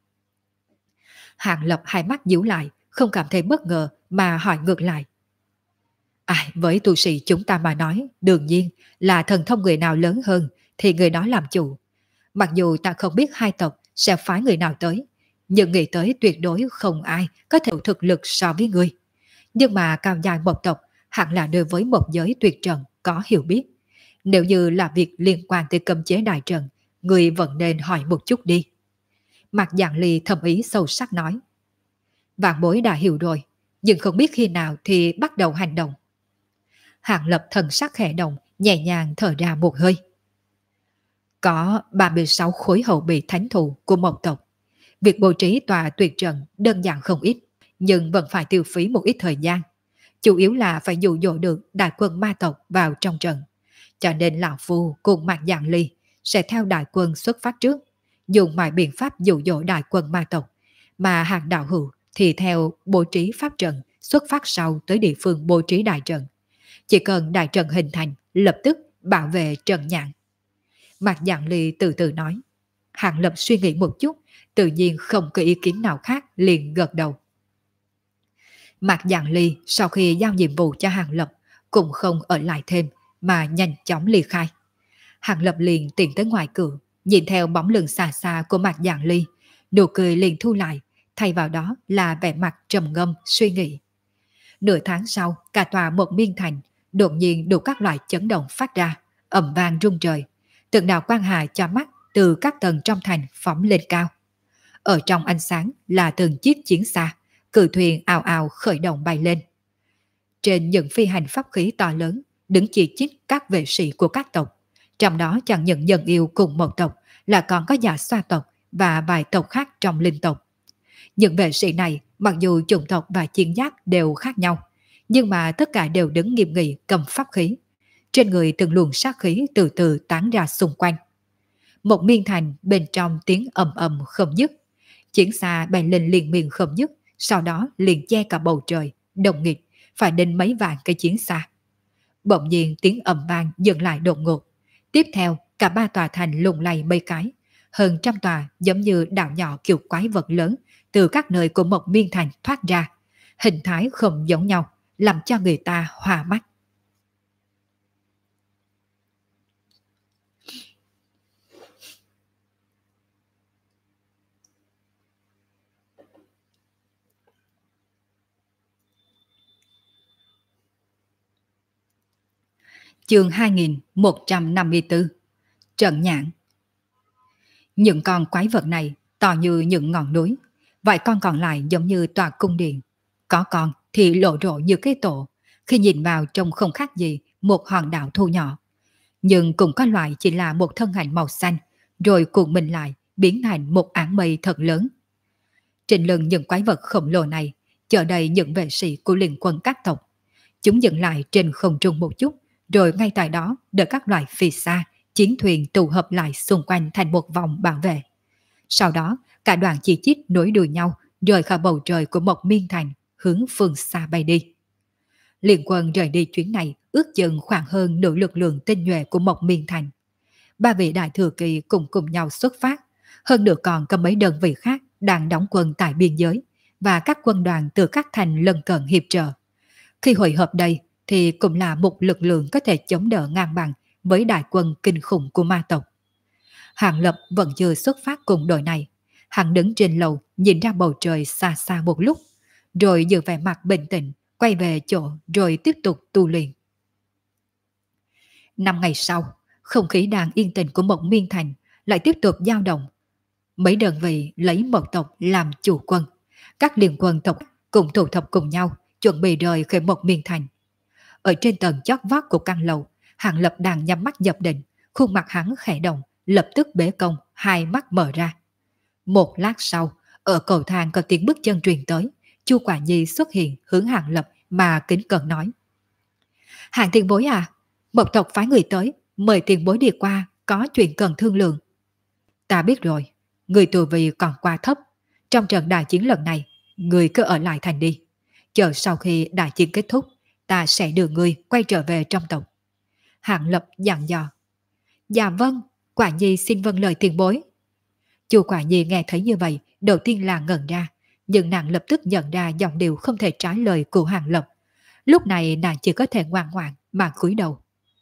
Hàng Lập hai mắt nhíu lại, không cảm thấy bất ngờ mà hỏi ngược lại. Với tu sĩ chúng ta mà nói, đương nhiên là thần thông người nào lớn hơn thì người đó làm chủ. Mặc dù ta không biết hai tộc sẽ phái người nào tới, nhưng nghĩ tới tuyệt đối không ai có thể thực lực so với người. Nhưng mà cao dài một tộc hẳn là đối với một giới tuyệt trận có hiểu biết. Nếu như là việc liên quan tới cấm chế đại trận, người vẫn nên hỏi một chút đi. Mạc Dạng Ly thầm ý sâu sắc nói. Vạn bối đã hiểu rồi, nhưng không biết khi nào thì bắt đầu hành động. Hàng Lập thần sắc khẽ động, nhẹ nhàng thở ra một hơi. Có 36 khối hậu bị thánh thù của một tộc. Việc bố trí tòa tuyệt trận đơn giản không ít, nhưng vẫn phải tiêu phí một ít thời gian. Chủ yếu là phải dụ dỗ được đại quân ma tộc vào trong trận. Cho nên Lão Phu cùng Mạc Dạng Ly sẽ theo đại quân xuất phát trước, dùng mọi biện pháp dụ dỗ đại quân ma tộc, mà Hàng đạo hữu thì theo bố trí pháp trận xuất phát sau tới địa phương bố trí đại trận. Chỉ cần đại trận hình thành, lập tức bảo vệ trận nhãn. Mạc Dạng Ly từ từ nói. Hàng Lập suy nghĩ một chút, tự nhiên không có ý kiến nào khác, liền gật đầu. Mạc Dạng Ly sau khi giao nhiệm vụ cho Hàng Lập cũng không ở lại thêm mà nhanh chóng ly khai. Hàng Lập liền tiến tới ngoài cửa, Nhìn theo bóng lưng xa xa của Mạc Giảng Ly, nụ cười liền thu lại, thay vào đó là vẻ mặt trầm ngâm suy nghĩ. Nửa tháng sau, cả tòa một miên thành đột nhiên đủ các loại chấn động phát ra, ầm vang rung trời. Từng đạo quang hà cho mắt từ các tầng trong thành phóng lên cao. Ở trong ánh sáng là từng chiếc chiến xa, cự thuyền ào ào khởi động bay lên. Trên những phi hành pháp khí to lớn, đứng chỉ trích các vệ sĩ của các tộc. Trong đó chẳng những dân yêu cùng một tộc, là còn có giả xoa tộc và vài tộc khác trong linh tộc. Những vệ sĩ này, mặc dù chủng tộc và chiến giáp đều khác nhau, nhưng mà tất cả đều đứng nghiêm nghị cầm pháp khí. Trên người từng luồng sát khí từ từ tán ra xung quanh. Một miên thành bên trong tiếng ầm ầm không dứt. Chiến xa bay lên liền miên không dứt, sau đó liền che cả bầu trời, đồng nghịch, phải đến mấy vạn cây chiến xa. Bỗng nhiên tiếng ầm vang dừng lại đột ngột. Tiếp theo, cả ba tòa thành lung lay mấy cái. Hơn trăm tòa giống như đảo nhỏ kiểu quái vật lớn từ các nơi của một miên thành thoát ra. Hình thái không giống nhau, làm cho người ta hoa mắt. Chương 2154. Trận nhãn. Những con quái vật này to như những ngọn núi, vài con còn lại giống như tòa cung điện. Có con thì lộ rộ như cái tổ, khi nhìn vào trông không khác gì một hòn đảo thu nhỏ. Nhưng cũng có loại chỉ là một thân ảnh màu xanh, rồi cuộn mình lại, biến thành một áng mây thật lớn. Trên lưng những quái vật khổng lồ này, chở đầy những vệ sĩ của liên quân các tộc. Chúng dừng lại trên không trung một chút, rồi ngay tại đó đợi các loại phi xa, chiến thuyền tụ hợp lại xung quanh thành một vòng bảo vệ. Sau đó, cả đoàn chi chít nối đuôi nhau, rời khỏi bầu trời của một miên thành, hướng phương xa bay đi. Liên quân rời đi chuyến này ước chừng khoảng hơn nửa lực lượng tinh nhuệ của một miên thành. Ba vị đại thừa kỳ cùng nhau xuất phát, hơn nữa còn có mấy đơn vị khác đang đóng quân tại biên giới, và các quân đoàn từ các thành lân cận hiệp trợ. Khi hội hợp đây thì cũng là một lực lượng có thể chống đỡ ngang bằng với đại quân kinh khủng của ma tộc. Hàng Lập vẫn chưa xuất phát cùng đội này. Hắn đứng trên lầu nhìn ra bầu trời xa xa một lúc, rồi giữ vẻ mặt bình tĩnh, quay về chỗ rồi tiếp tục tu luyện. 5 ngày sau, không khí đang yên tĩnh của một miên thành lại tiếp tục dao động. Mấy đơn vị lấy một tộc làm chủ quân. Các liên quân tộc cùng tụ tập cùng nhau, chuẩn bị rời khỏi một miên thành. Ở trên tầng chót vót của căn lầu, Hàng Lập đang nhắm mắt nhập định, khuôn mặt hắn khẽ động, lập tức bế công, hai mắt mở ra. Một lát sau, ở cầu thang có tiếng bước chân truyền tới, Chu Quả Nhi xuất hiện hướng Hàng Lập mà kính cẩn nói: Hàng tiền bối à, một tộc phái người tới, mời tiền bối đi qua, có chuyện cần thương lượng. Ta biết rồi, người tu vi còn quá thấp, trong trận đại chiến lần này, người cứ ở lại thành đi. Chờ sau khi đại chiến kết thúc, ta sẽ đưa người quay trở về trong tộc. Hàng Lập dặn dò. Dạ vâng, Quả Nhi xin vâng lời tiền bối. Chu Quả Nhi nghe thấy như vậy, đầu tiên là ngẩn ra, nhưng nàng lập tức nhận ra giọng điệu không thể trái lời của Hàng Lập. Lúc này nàng chỉ có thể ngoan ngoãn mà cúi đầu.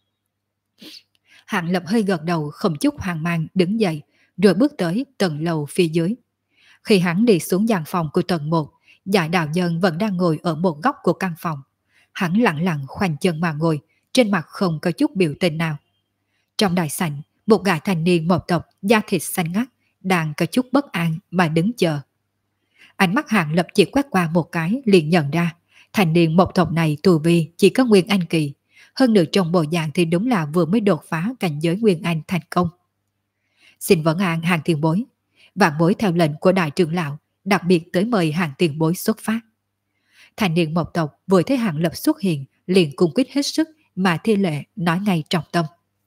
Hàng Lập hơi gật đầu không chút hoang mang đứng dậy, rồi bước tới tầng lầu phía dưới. Khi hắn đi xuống gian phòng của tầng 1, Giải đạo nhân vẫn đang ngồi ở một góc của căn phòng. Hắn lặng lặng khoanh chân mà ngồi, trên mặt không có chút biểu tình nào. Trong đại sảnh, một gã thanh niên một tộc da thịt xanh ngắt đang có chút bất an mà đứng chờ. Ánh mắt Hàng Lập chỉ quét qua một cái liền nhận ra, thanh niên một tộc này tu vi chỉ có Nguyên Anh kỳ, hơn nữa trong bộ dạng thì đúng là vừa mới đột phá cảnh giới Nguyên Anh thành công. Xin vấn an Hàng tiền bối, vạn bối theo lệnh của đại trưởng lão đặc biệt tới mời Hàng tiền bối xuất phát. Thanh niên một tộc vừa thấy Hàng Lập xuất hiện liền cung quýt hết sức mà thi lễ nói ngay trọng tâm.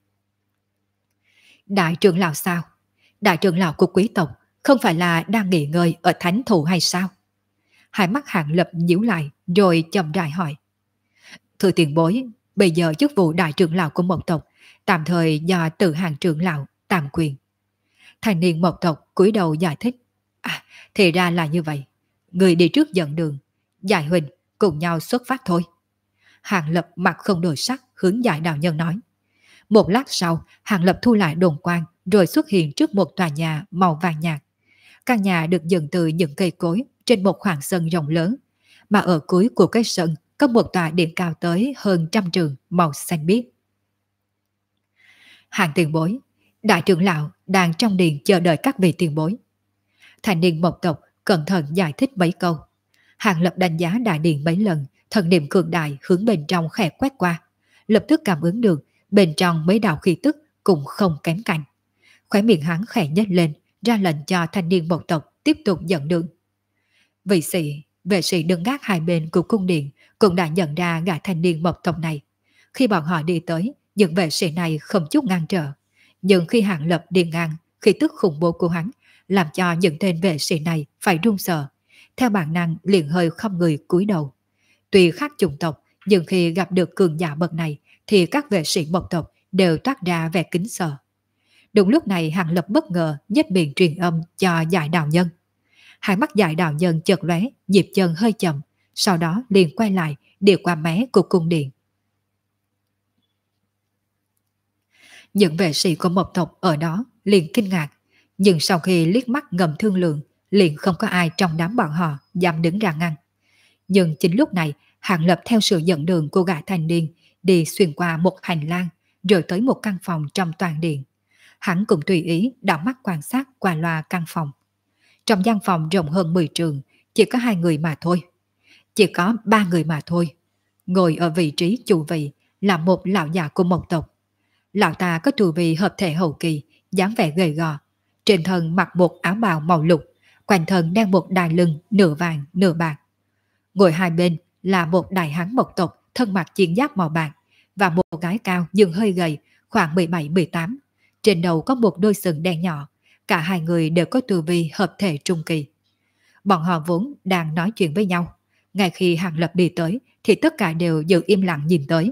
Đại trưởng lão sao? Đại trưởng lão của quý tộc không phải là đang nghỉ ngơi ở thánh thụ hay sao? Hai mắt Hàng Lập nhíu lại rồi chậm rãi hỏi. Thưa tiền bối, bây giờ chức vụ đại trưởng lão của một tộc tạm thời do tự Hàng trưởng lão tạm quyền. Thanh niên một tộc cúi đầu giải thích. À, thì ra là như vậy. Người đi trước dẫn đường, Giải huynh cùng nhau xuất phát thôi. Hàng Lập mặt không đổi sắc hướng Giải đạo nhân nói. Một lát sau, Hàng Lập thu lại đồn quan rồi xuất hiện trước một tòa nhà màu vàng nhạt. Căn nhà được dựng từ những cây cối trên một khoảng sân rộng lớn, mà ở cuối của cái sân có một tòa điện cao tới hơn 100 trượng màu xanh biếc. Hàng tiền bối, đại trưởng lão đang trong điện chờ đợi các vị tiền bối. Thành niên Mộc tộc cẩn thận giải thích mấy câu. Hàng Lập đánh giá đại điện mấy lần, thần niệm cường đại hướng bên trong khẽ quét qua, lập tức cảm ứng được bên trong mấy đạo khí tức cũng không kém cạnh. Khóe miệng hắn khẽ nhếch lên, ra lệnh cho thanh niên Mộc tộc tiếp tục dẫn đường. Vệ sĩ đứng gác hai bên của cung điện cũng đã nhận ra gã thanh niên Mộc tộc này. Khi bọn họ đi tới, những vệ sĩ này không chút ngăn trở. Nhưng khi Hàng Lập đi ngang, khí tức khủng bố của hắn làm cho những tên vệ sĩ này phải run sợ. Theo bản năng liền hơi không người cúi đầu. Tuy khác chủng tộc, nhưng khi gặp được cường giả bậc này thì các vệ sĩ Mộc tộc đều toát ra vẻ kính sợ. Đúng lúc này Hàng Lập bất ngờ nhếch miệng truyền âm cho Giải Đạo Nhân. Hai mắt Giải Đạo Nhân chợt lóe, nhịp chân hơi chậm, sau đó liền quay lại đi qua mé của cung điện. Những vệ sĩ của Mộc tộc ở đó liền kinh ngạc, nhưng sau khi liếc mắt ngầm thương lượng, liền không có ai trong đám bọn họ dám đứng ra ngăn. Nhưng chính lúc này, Hàng Lập theo sự dẫn đường của gã thanh niên đi xuyên qua một hành lang, rồi tới một căn phòng trong toàn điện. Hắn cũng tùy ý đảo mắt quan sát qua loa căn phòng. Trong gian phòng rộng hơn 10 trường, chỉ có 2 người mà thôi. Chỉ có 3 người mà thôi. Ngồi ở vị trí chủ vị là một lão già của Mộc tộc. Lão ta có tu vi hợp thể hậu kỳ, dáng vẻ gầy gò. Trên thân mặc một áo bào màu lục, quanh thân đeo một đai lưng nửa vàng nửa bạc. Ngồi hai bên là một đại hán Mộc tộc thân mặc chiến giáp màu bạc và một gái cao nhưng hơi gầy, khoảng 17-18. Trên đầu có một đôi sừng đen nhỏ. Cả hai người đều có tu vi hợp thể trung kỳ. Bọn họ vốn đang nói chuyện với nhau. Ngay khi Hàng Lập đi tới thì tất cả đều giữ im lặng nhìn tới.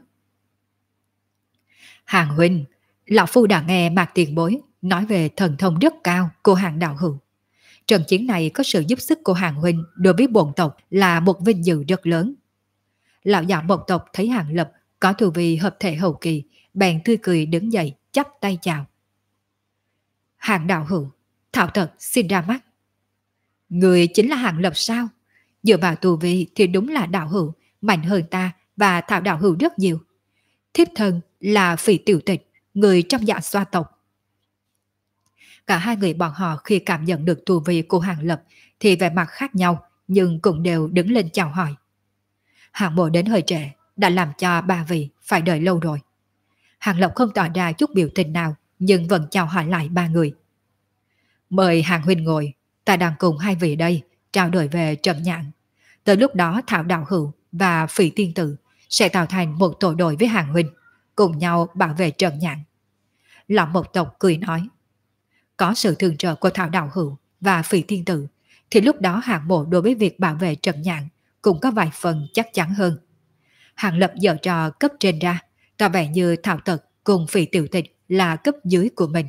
Hàng huynh, lão phu đã nghe Mạc tiền bối nói về thần thông rất cao của Hàng đạo hữu. Trận chiến này có sự giúp sức của Hàng huynh đối với bổn tộc là một vinh dự rất lớn. Lão già Mộc tộc thấy Hàng Lập có tu vi hợp thể hậu kỳ, bèn tươi cười đứng dậy chắp tay chào. Hàng đạo hữu, thảo thật xin ra mắt. Người chính là Hàng Lập sao? Dựa vào tu vi thì đúng là đạo hữu mạnh hơn ta và Thảo đạo hữu rất nhiều. Thiếp thân là Phỉ tiểu tịch, người trong Dạ Xoa tộc. Cả hai người bọn họ khi cảm nhận được tu vi của Hàng Lập thì vẻ mặt khác nhau, nhưng cũng đều đứng lên chào hỏi. Hàng mộ đến hơi trễ, đã làm cho ba vị phải đợi lâu rồi. Hàng Lập không tỏ ra chút biểu tình nào, nhưng vẫn chào hỏi lại ba người. Mời Hàng huynh ngồi, ta đang cùng hai vị đây trao đổi về Trần Nhạn. Tới lúc đó Thảo đạo hữu và Phỉ tiên tử sẽ tạo thành một tổ đội với Hàng huynh, cùng nhau bảo vệ Trần Nhạn. Lão Mộc tộc cười nói, có sự thường trợ của Thảo đạo hữu và Phỉ tiên tử thì lúc đó Hàng mộ đối với việc bảo vệ Trần Nhạn cũng có vài phần chắc chắn hơn. Hàng Lập giở trò cấp trên ra, tỏ vẻ như Thảo tật cùng Phỉ tiểu tịch là cấp dưới của mình.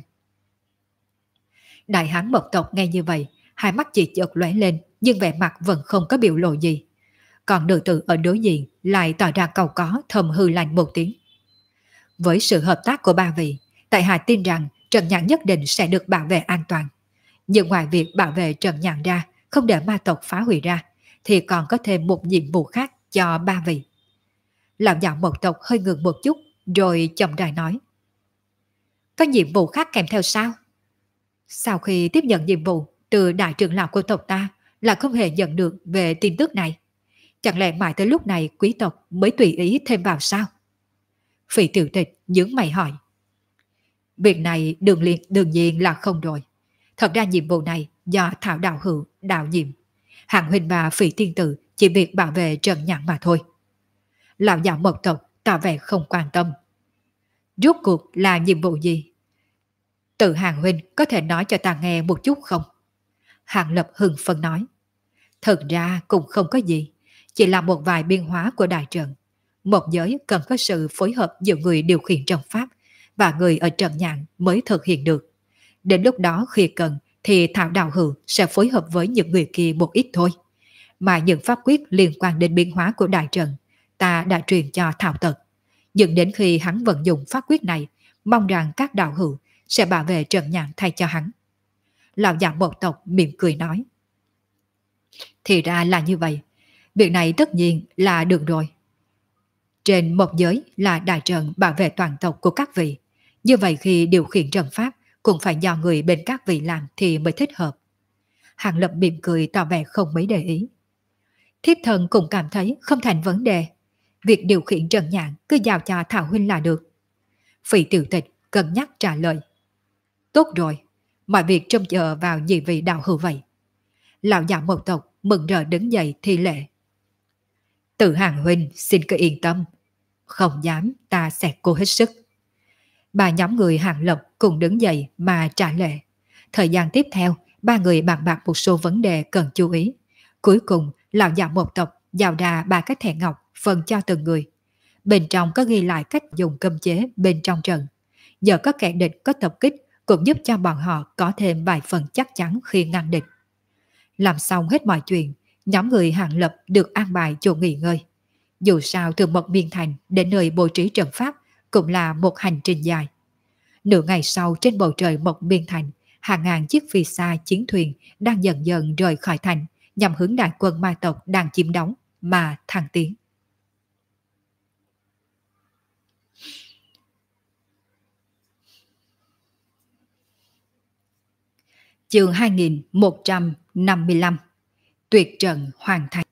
Đại hán Mộc tộc nghe như vậy, hai mắt chỉ chợt lóe lên, nhưng vẻ mặt vẫn không có biểu lộ gì. Còn nữ tử ở đối diện lại tỏ ra cầu có thầm hư lạnh một tiếng. Với sự hợp tác của ba vị, tại hạ tin rằng Trần Nhạn nhất định sẽ được bảo vệ an toàn. Nhưng ngoài việc bảo vệ Trần Nhạn ra, không để ma tộc phá hủy ra, thì còn có thêm một nhiệm vụ khác cho ba vị. Lão già Mộc tộc hơi ngừng một chút, rồi chậm rãi nói. Có nhiệm vụ khác kèm theo sao? Sau khi tiếp nhận nhiệm vụ từ đại trưởng lão của tộc ta là không hề nhận được về tin tức này. Chẳng lẽ mãi tới lúc này quý tộc mới tùy ý thêm vào sao? Phỉ tiểu tịch nhướng mày hỏi. Việc này đương nhiên là không rồi. Thật ra nhiệm vụ này do Thảo đạo hữu đạo nhiệm. Hàng huynh và Phỉ tiên tử chỉ việc bảo vệ Trần Nhạn mà thôi. Lão già Mộc tộc tỏ vẻ không quan tâm. Rốt cuộc là nhiệm vụ gì? Tự Hàng huynh có thể nói cho ta nghe một chút không? Hàng Lập hưng phấn nói. Thật ra cũng không có gì, chỉ là một vài biên hóa của đại trận. Một giới cần có sự phối hợp giữa người điều khiển trận pháp và người ở Trần Nhạn mới thực hiện được. Đến lúc đó khi cần thì Thảo đạo hữu sẽ phối hợp với những người kia một ít thôi. Mà những pháp quyết liên quan đến biên hóa của đại trận ta đã truyền cho Thảo tật. Nhưng đến khi hắn vận dụng pháp quyết này, mong rằng các đạo hữu sẽ bảo vệ Trần Nhạn thay cho hắn. Lão già một tộc mỉm cười nói. Thì ra là như vậy, việc này tất nhiên là được rồi. Trên một giới là đại trận bảo vệ toàn tộc của các vị, như vậy khi điều khiển trận pháp cũng phải do người bên các vị làm thì mới thích hợp. Hàng Lập mỉm cười tỏ vẻ không mấy để ý. Thiếp thần cũng cảm thấy không thành vấn đề. Việc điều khiển Trần Nhạn cứ giao cho Thảo Huynh là được. Phỉ tiểu tịch cân nhắc trả lời. Tốt rồi, mọi việc trông chờ vào nhị vị đạo hữu vậy. Lão già một tộc mừng rỡ đứng dậy thi lễ. Tự Hàng Huynh xin cứ yên tâm. Không dám, ta sẽ cố hết sức. Ba nhóm người Hàng Lập cùng đứng dậy mà trả lễ. Thời gian tiếp theo, ba người bàn bạc một số vấn đề cần chú ý. Cuối cùng, lão già một tộc giao ra ba cái thẻ ngọc phân cho từng người. Bên trong có ghi lại cách dùng cấm chế bên trong trận. Giờ có kẻ địch có tập kích cũng giúp cho bọn họ có thêm vài phần chắc chắn khi ngăn địch. Làm xong hết mọi chuyện, nhóm người Hàng Lập được an bài chỗ nghỉ ngơi. Dù sao từ Mộc Biên Thành đến nơi bố trí trận pháp cũng là một hành trình dài. Nửa ngày sau trên bầu trời Mộc Biên Thành, hàng ngàn chiếc phi xa chiến thuyền đang dần dần rời khỏi thành nhằm hướng đại quân ma tộc đang chiếm đóng mà thăng tiến. Chương 2155 Tuyệt trận hoàn thành.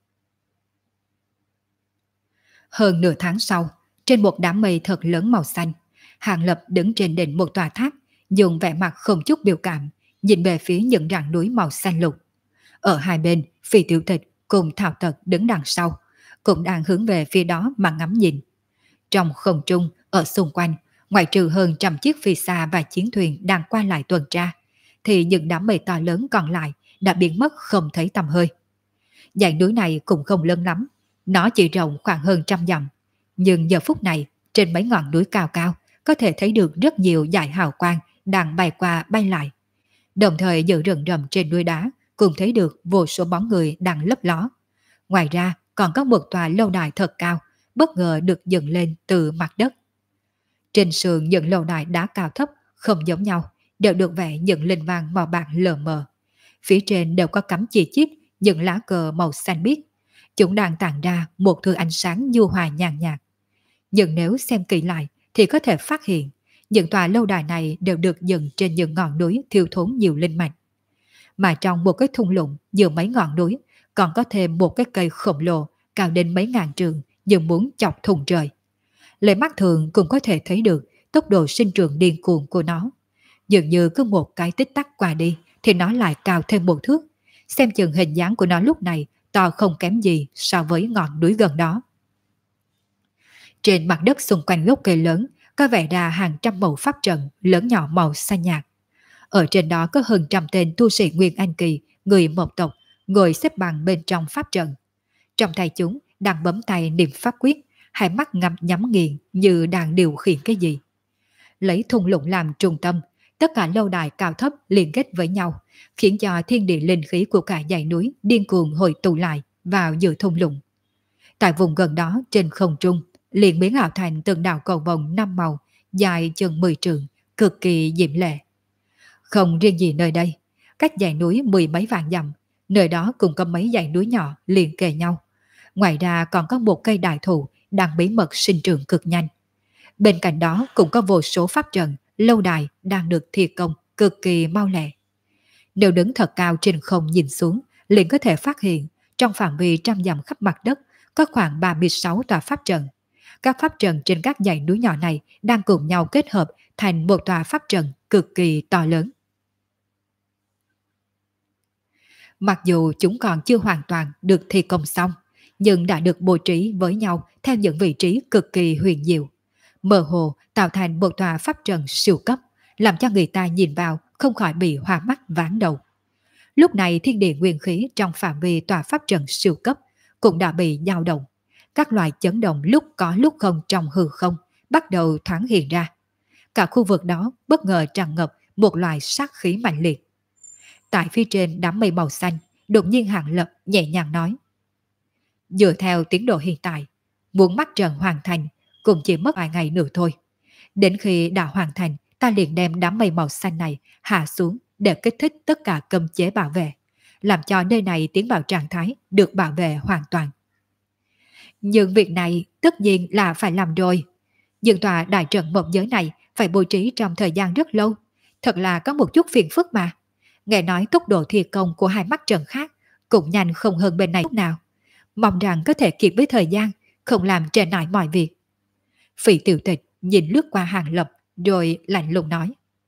Hơn nửa tháng sau, trên một đám mây thật lớn màu xanh, Hàng Lập đứng trên đỉnh một tòa tháp, dùng vẻ mặt không chút biểu cảm, nhìn về phía những rặng núi màu xanh lục. Ở hai bên, Phi Tiểu Tịch cùng Thảo Tật đứng đằng sau, cũng đang hướng về phía đó mà ngắm nhìn. Trong không trung, ở xung quanh, ngoại trừ hơn trăm chiếc phi xa và chiến thuyền đang qua lại tuần tra, thì những đám mây to lớn còn lại đã biến mất không thấy tăm hơi. Dãy núi này cũng không lớn lắm, nó chỉ rộng khoảng hơn 100 dặm, nhưng giờ phút này trên mấy ngọn núi cao cao có thể thấy được rất nhiều dải hào quang đang bay qua bay lại. Đồng thời giữa rừng rậm trên núi đá cũng thấy được vô số bóng người đang lấp ló. Ngoài ra còn có một tòa lâu đài thật cao bất ngờ được dựng lên từ mặt đất. Trên sườn những lâu đài đá cao thấp không giống nhau, đều được vẽ những linh vàng màu bạc lờ mờ. Phía trên đều có cắm chi chít những lá cờ màu xanh biếc. Chúng đang tản ra một thứ ánh sáng nhu hòa nhàn nhạt. Nhưng nếu xem kỹ lại thì có thể phát hiện những tòa lâu đài này đều được dựng trên những ngọn núi thiếu thốn nhiều linh mạch. Mà trong một cái thung lũng giữa mấy ngọn núi còn có thêm một cái cây khổng lồ cao đến mấy ngàn trượng nhưng muốn chọc thùng trời. Lấy mắt thường cũng có thể thấy được tốc độ sinh trưởng điên cuồng của nó. Dường như cứ một cái tích tắc qua đi thì nó lại cao thêm một thước. Xem chừng hình dáng của nó lúc này to không kém gì so với ngọn núi gần đó. Trên mặt đất xung quanh gốc cây lớn có vẽ ra hàng trăm màu pháp trận lớn nhỏ màu xanh nhạt. Ở trên đó có hơn trăm tên tu sĩ Nguyên Anh Kỳ, người một tộc, ngồi xếp bằng bên trong pháp trận. Trong tay chúng đang bấm tay niệm pháp quyết, hai mắt ngắm nhắm nghiền như đang điều khiển cái gì. Lấy thung lũng làm trung tâm, tất cả lâu đài cao thấp liên kết với nhau, khiến cho thiên địa linh khí của cả dãy núi điên cuồng hội tụ lại vào giữa thung lũng. Tại vùng gần đó trên không trung, liền biến ảo thành từng đạo cầu vồng 5 màu, dài chừng 10 trượng, cực kỳ diễm lệ. Không riêng gì nơi đây, cách dãy núi 10 mấy vạn dặm, nơi đó cũng có mấy dãy núi nhỏ liền kề nhau. Ngoài ra còn có một cây đại thụ đang bí mật sinh trưởng cực nhanh. Bên cạnh đó cũng có vô số pháp trận, lâu đài đang được thi công cực kỳ mau lẹ. Nếu đứng thật cao trên không nhìn xuống, liền có thể phát hiện trong phạm vi trăm dặm khắp mặt đất có khoảng 36 tòa pháp trận. Các pháp trận trên các dãy núi nhỏ này đang cùng nhau kết hợp thành một tòa pháp trận cực kỳ to lớn. Mặc dù chúng còn chưa hoàn toàn được thi công xong, nhưng đã được bố trí với nhau theo những vị trí cực kỳ huyền diệu. Mơ hồ tạo thành một tòa pháp trận siêu cấp, làm cho người ta nhìn vào không khỏi bị hoa mắt váng đầu. Lúc này thiên địa nguyên khí trong phạm vi tòa pháp trận siêu cấp cũng đã bị dao động. Các loại chấn động lúc có lúc không trong hư không bắt đầu thoáng hiện ra. Cả khu vực đó bất ngờ tràn ngập một loại sát khí mạnh liệt. Tại phía trên đám mây màu xanh, đột nhiên Hàng Lập nhẹ nhàng nói: dựa theo tiến độ hiện tại, muốn mắt trận hoàn thành cũng chỉ mất vài ngày nữa thôi. Đến khi đã hoàn thành, ta liền đem đám mây màu xanh này hạ xuống để kích thích tất cả cấm chế bảo vệ, làm cho nơi này tiến vào trạng thái được bảo vệ hoàn toàn. Nhưng việc này tất nhiên là phải làm rồi. Dương tòa đại trận một giới này phải bố trí trong thời gian rất lâu. Thật là có một chút phiền phức mà. Nghe nói tốc độ thi công của hai mắt trận khác cũng nhanh không hơn bên này chút nào. Mong rằng có thể kịp với thời gian, không làm trễ nải mọi việc. Phỉ Tiểu Tịch nhìn lướt qua Hàng Lập rồi lạnh lùng nói.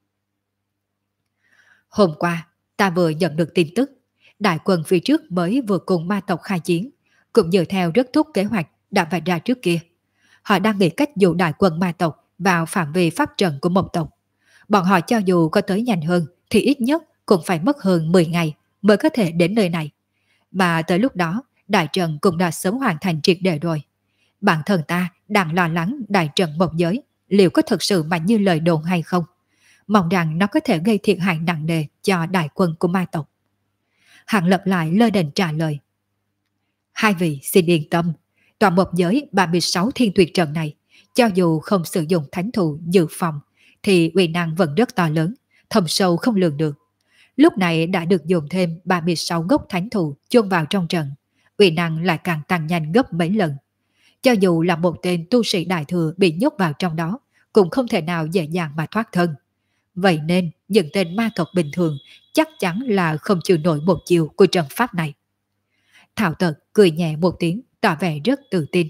Hôm qua, ta vừa nhận được tin tức. Đại quân phía trước mới vừa cùng ma tộc khai chiến, cũng dựa theo rất tốt kế hoạch đã vạch ra trước kia. Họ đang nghĩ cách dụ đại quân ma tộc vào phạm vi pháp trận của một tộc. Bọn họ cho dù có tới nhanh hơn thì ít nhất cũng phải mất hơn 10 ngày mới có thể đến nơi này. Mà tới lúc đó, đại trận cũng đã sớm hoàn thành triệt để rồi. Bản thân ta đang lo lắng đại trận một giới liệu có thực sự mạnh như lời đồn hay không. Mong rằng nó có thể gây thiệt hại nặng nề cho đại quân của ma tộc. Hàng Lập lại lơ đễnh trả lời. Hai vị xin yên tâm, toàn một giới 36 thiên tuyệt trận này, cho dù không sử dụng thánh thụ dự phòng, thì uy năng vẫn rất to lớn, thâm sâu không lường được. Lúc này đã được dùng thêm 36 gốc thánh thụ chôn vào trong trận, uy năng lại càng tăng nhanh gấp mấy lần. Cho dù là một tên tu sĩ đại thừa bị nhốt vào trong đó, cũng không thể nào dễ dàng mà thoát thân. Vậy nên những tên ma tộc bình thường chắc chắn là không chịu nổi một chiều của trận pháp này. Thảo Tật cười nhẹ một tiếng, tỏ vẻ rất tự tin.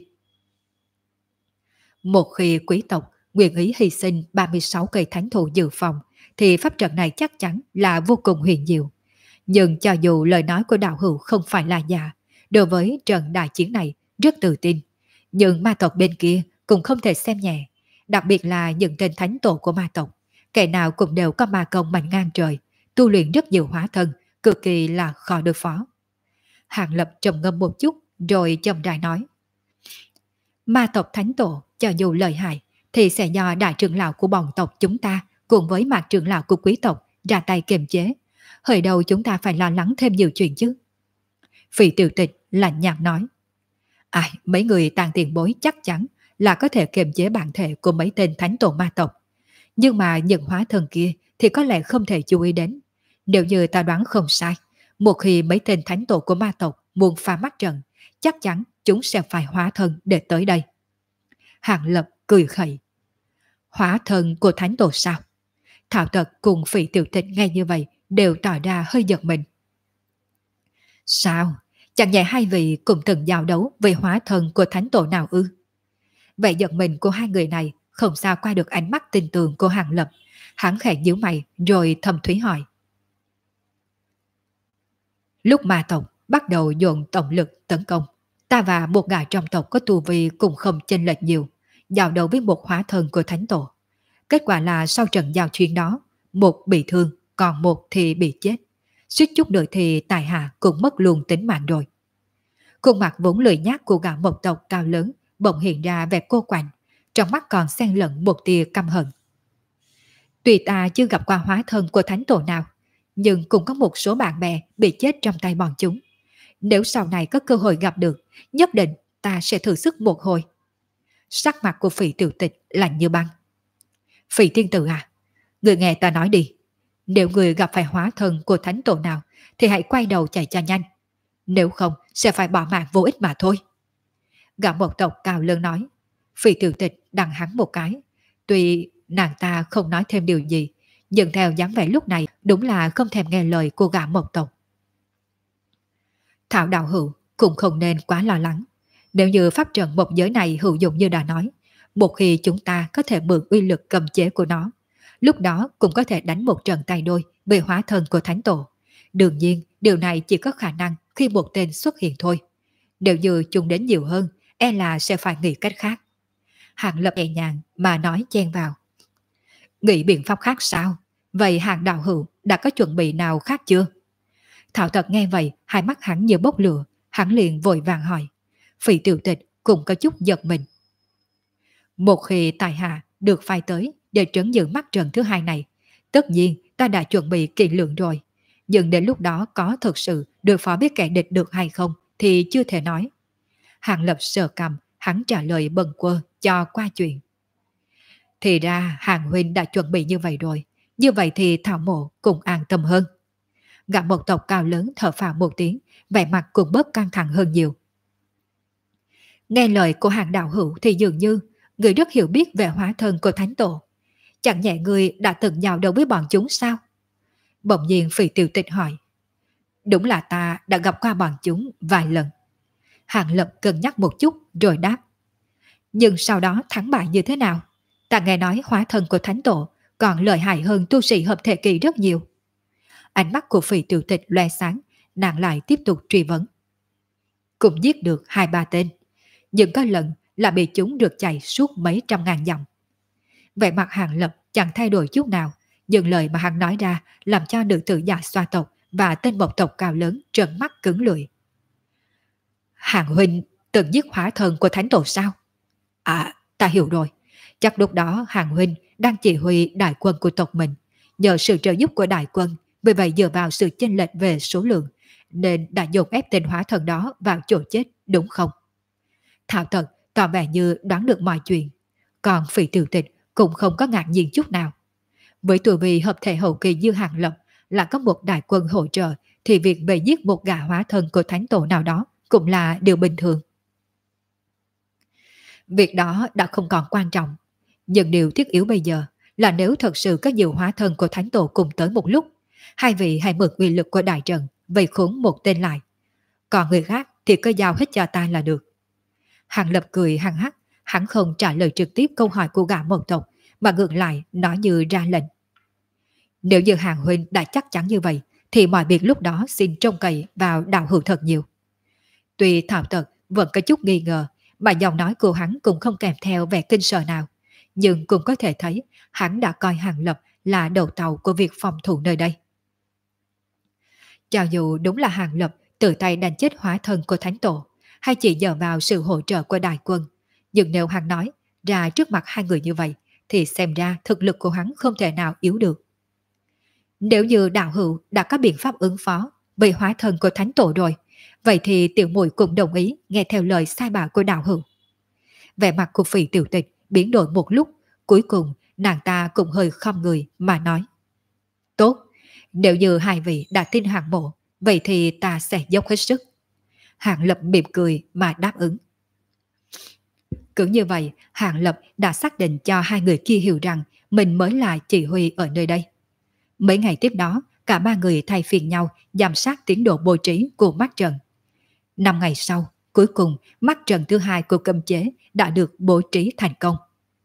Một khi quý tộc nguyện ý hy sinh 36 cây thánh thụ dự phòng, thì pháp trận này chắc chắn là vô cùng huyền diệu. Nhưng cho dù lời nói của đạo hữu không phải là giả, đối với trận đại chiến này rất tự tin. Nhưng ma tộc bên kia cũng không thể xem nhẹ, đặc biệt là những tên thánh tổ của ma tộc. Kẻ nào cũng đều có ma công mạnh ngang trời, tu luyện rất nhiều hóa thân, cực kỳ là khó đối phó. Hàng Lập trầm ngâm một chút rồi chậm rãi nói. Ma tộc thánh tổ cho dù lợi hại thì sẽ do đại trưởng lão của bọn tộc chúng ta cùng với mạc trưởng lão của quý tộc ra tay kiềm chế. Hồi đầu chúng ta phải lo lắng thêm nhiều chuyện chứ. Phỉ Tiểu Tịch lạnh nhạt nói. Ai, mấy người tàn tiền bối chắc chắn là có thể kiềm chế bản thể của mấy tên thánh tổ ma tộc. Nhưng mà những hóa thân kia thì có lẽ không thể chú ý đến. Nếu như ta đoán không sai, một khi mấy tên thánh tổ của ma tộc muốn phá mắt trận, chắc chắn chúng sẽ phải hóa thân để tới đây. Hàng Lập cười khẩy. Hóa thân của thánh tổ sao? Thảo Tật cùng Phỉ Tiểu Tịch ngay như vậy đều tỏ ra hơi giật mình. Sao? Chẳng nhẽ hai vị cùng từng giao đấu về hóa thân của thánh tổ nào ư? Vậy giật mình của hai người này không sao qua được ánh mắt tin tưởng của Hàng Lập. Hắn khẽ nhíu mày rồi thầm thúy hỏi. Lúc ma tộc bắt đầu dồn tổng lực tấn công, ta và một gã trong tộc có tu vi cũng không chênh lệch nhiều, giao đấu với một hóa thân của thánh tổ. Kết quả là sau trận giao chiến đó, một bị thương, còn một thì bị chết. Suýt chút nữa thì tài hạ cũng mất luôn tính mạng rồi. Khuôn mặt vốn lười nhác của gã một tộc cao lớn bỗng hiện ra vẻ cô quạnh, trong mắt còn xen lẫn một tia căm hận. Tuy ta chưa gặp qua hóa thân của thánh tổ nào, nhưng cũng có một số bạn bè bị chết trong tay bọn chúng. Nếu sau này có cơ hội gặp được, nhất định ta sẽ thử sức một hồi. Sắc mặt của Phỉ Tiểu Tịch lạnh như băng. Phỉ tiên tử à, người nghe ta nói đi. Nếu người gặp phải hóa thân của thánh tổ nào thì hãy quay đầu chạy cho nhanh. Nếu không sẽ phải bỏ mạng vô ích mà thôi. Gã một tộc cao lớn nói. Phỉ Tiểu Tịch đằng hắn một cái. Tuy nàng ta không nói thêm điều gì, nhưng theo dáng vẻ lúc này đúng là không thèm nghe lời của gã một tộc. Thảo đạo hữu cũng không nên quá lo lắng. Nếu như pháp trận một giới này hữu dụng như đã nói, một khi chúng ta có thể mượn uy lực cầm chế của nó, lúc đó cũng có thể đánh một trận tay đôi về hóa thân của thánh tổ. Đương nhiên, điều này chỉ có khả năng khi một tên xuất hiện thôi. Nếu như chúng đến nhiều hơn, e là sẽ phải nghĩ cách khác. Hàng Lập nhẹ nhàng mà nói chen vào. Nghĩ biện pháp khác sao? Vậy Hàng đạo hữu đã có chuẩn bị nào khác chưa? Thảo Tật nghe vậy, hai mắt hắn như bốc lửa, hắn liền vội vàng hỏi. Phỉ Tiểu Tịch cũng có chút giật mình. Một khi tài hạ được phái tới để trấn giữ mắt trận thứ hai này, tất nhiên ta đã chuẩn bị kỹ lưỡng rồi. Nhưng đến lúc đó có thực sự đối phó với kẻ địch được hay không thì chưa thể nói. Hàng Lập sờ cằm, hắn trả lời bần quơ cho qua chuyện. Thì ra Hàng huynh đã chuẩn bị như vậy rồi. Như vậy thì Thảo Mộ cũng an tâm hơn. Gã một tộc cao lớn thở phào một tiếng, vẻ mặt cũng bớt căng thẳng hơn nhiều. Nghe lời của Hàng đạo hữu thì dường như người rất hiểu biết về hóa thân của Thánh Tổ. Chẳng nhẹ người đã từng nhào đầu với bọn chúng sao? Bỗng nhiên Phỉ Tiểu Tịch hỏi. Đúng là ta đã gặp qua bọn chúng vài lần. Hàng Lập cân nhắc một chút rồi đáp. Nhưng sau đó thắng bại như thế nào? Ta nghe nói hóa thân của Thánh Tổ còn lợi hại hơn tu sĩ hợp thể kỳ rất nhiều. Ánh mắt của Phỉ Tiểu Tịch loe sáng, nàng lại tiếp tục truy vấn. Cũng giết được 2-3 tên, nhưng có lần là bị chúng rượt chạy suốt mấy trăm ngàn dặm. Vẻ mặt Hàng Lập chẳng thay đổi chút nào, nhưng lời mà hắn nói ra làm cho nữ tử Dạ Xoa tộc và tên bộc tộc cao lớn trợn mắt cứng lưỡi. Hàng huynh từng giết hóa thân của Thánh Tổ sao? À, ta hiểu rồi. Chắc lúc đó Hàng huynh đang chỉ huy đại quân của tộc mình. Nhờ sự trợ giúp của đại quân, vì vậy dựa vào sự chênh lệch về số lượng, nên đã dồn ép tên hóa thân đó vào chỗ chết, đúng không? Thảo thật, tỏ vẻ như đoán được mọi chuyện. Còn Phỉ Tiểu Tịch cũng không có ngạc nhiên chút nào. Với tuổi vì hợp thể hậu kỳ như Hàng Lập là có một đại quân hỗ trợ, thì việc về giết một gã hóa thân của thánh tổ nào đó cũng là điều bình thường. Việc đó đã không còn quan trọng. Nhưng điều thiết yếu bây giờ là nếu thật sự có nhiều hóa thân của thánh tổ cùng tới một lúc, hai vị hãy mượn uy lực của đại trận vây khốn một tên lại. Còn người khác thì cứ giao hết cho ta là được. Hàng Lập cười hăng hắc, hắn không trả lời trực tiếp câu hỏi của gã một tộc, mà ngược lại nói như ra lệnh. Nếu như Hàng huynh đã chắc chắn như vậy, thì mọi việc lúc đó xin trông cậy vào đạo hữu thật nhiều. Tuy Thảo Tật vẫn có chút nghi ngờ, mà giọng nói của hắn cũng không kèm theo vẻ kinh sợ nào, nhưng cũng có thể thấy hắn đã coi Hàng Lập là đầu tàu của việc phòng thủ nơi đây. Cho dù đúng là Hàng Lập tự tay đánh chết hóa thân của Thánh Tổ, hay chỉ nhờ vào sự hỗ trợ của đại quân, nhưng nếu hắn nói ra trước mặt hai người như vậy, thì xem ra thực lực của hắn không thể nào yếu được. Nếu như đạo hữu đã có biện pháp ứng phó với hóa thân của Thánh Tổ rồi, vậy thì tiểu muội cũng đồng ý nghe theo lời sai bảo của đạo hữu. Vẻ mặt của Phỉ Tiểu Tịch biến đổi một lúc, cuối cùng nàng ta cũng hơi khom người mà nói. Tốt, nếu như hai vị đã tin Hàng Mộ, vậy thì ta sẽ dốc hết sức. Hàng Lập mỉm cười mà đáp ứng. Cứ như vậy, Hàng Lập đã xác định cho hai người kia hiểu rằng mình mới là chỉ huy ở nơi đây. Mấy ngày tiếp đó, cả ba người thay phiên nhau giám sát tiến độ bố trí của mắt trận. 5 ngày sau, cuối cùng mắt trận thứ hai của cấm chế đã được bố trí thành công.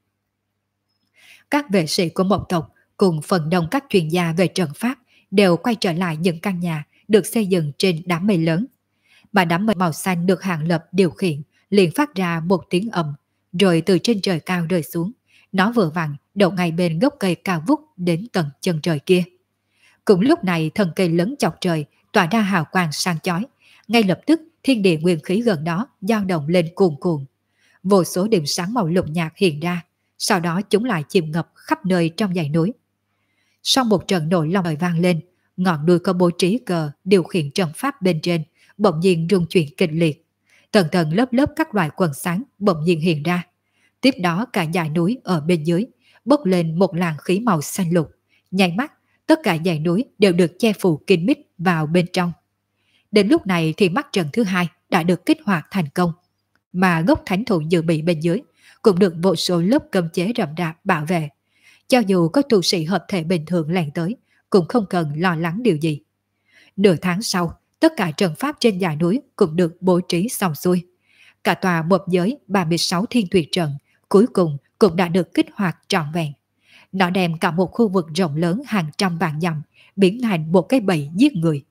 Các vệ sĩ của một tộc cùng phần đông các chuyên gia về trận pháp đều quay trở lại những căn nhà được xây dựng trên đám mây lớn. Mà đám mây màu xanh được Hàng Lập điều khiển liền phát ra một tiếng ầm, rồi từ trên trời cao rơi xuống. Nó vừa vặn đậu ngay bên gốc cây cao vút đến tận chân trời kia. Cũng lúc này thân cây lớn chọc trời tỏa ra hào quang sáng chói. Ngay lập tức thiên địa nguyên khí gần đó dao động lên cuồn cuộn. Vô số điểm sáng màu lục nhạt hiện ra, sau đó chúng lại chìm ngập khắp nơi trong dãy núi. Sau một trận nổi lòng trời vang lên, ngọn núi có bố trí cờ điều khiển trận pháp bên trên bỗng nhiên rung chuyển kịch liệt. Tầng tầng lớp lớp các loại quần sáng bỗng nhiên hiện ra. Tiếp đó cả dãy núi ở bên dưới bốc lên một làn khí màu xanh lục. Nháy mắt, tất cả dãy núi đều được che phủ kín mít vào bên trong. Đến lúc này thì mắt trận thứ hai đã được kích hoạt thành công, mà gốc thánh thụ dự bị bên dưới cũng được vô số lớp cấm chế rậm rạp bảo vệ. Cho dù có tu sĩ hợp thể bình thường lẻn tới, cũng không cần lo lắng điều gì. Nửa tháng sau, tất cả trận pháp trên dãy núi cũng được bố trí xong xuôi. Cả tòa một giới 36 thiên tuyệt trận cuối cùng cũng đã được kích hoạt trọn vẹn. Nó đem cả một khu vực rộng lớn hàng trăm vạn dặm biến thành một cái bẫy giết người.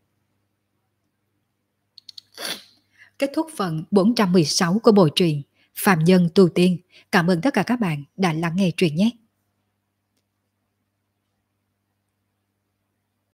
Kết thúc phần 416 của bộ truyện Phàm Nhân Tu Tiên. Cảm ơn tất cả các bạn đã lắng nghe truyện nhé.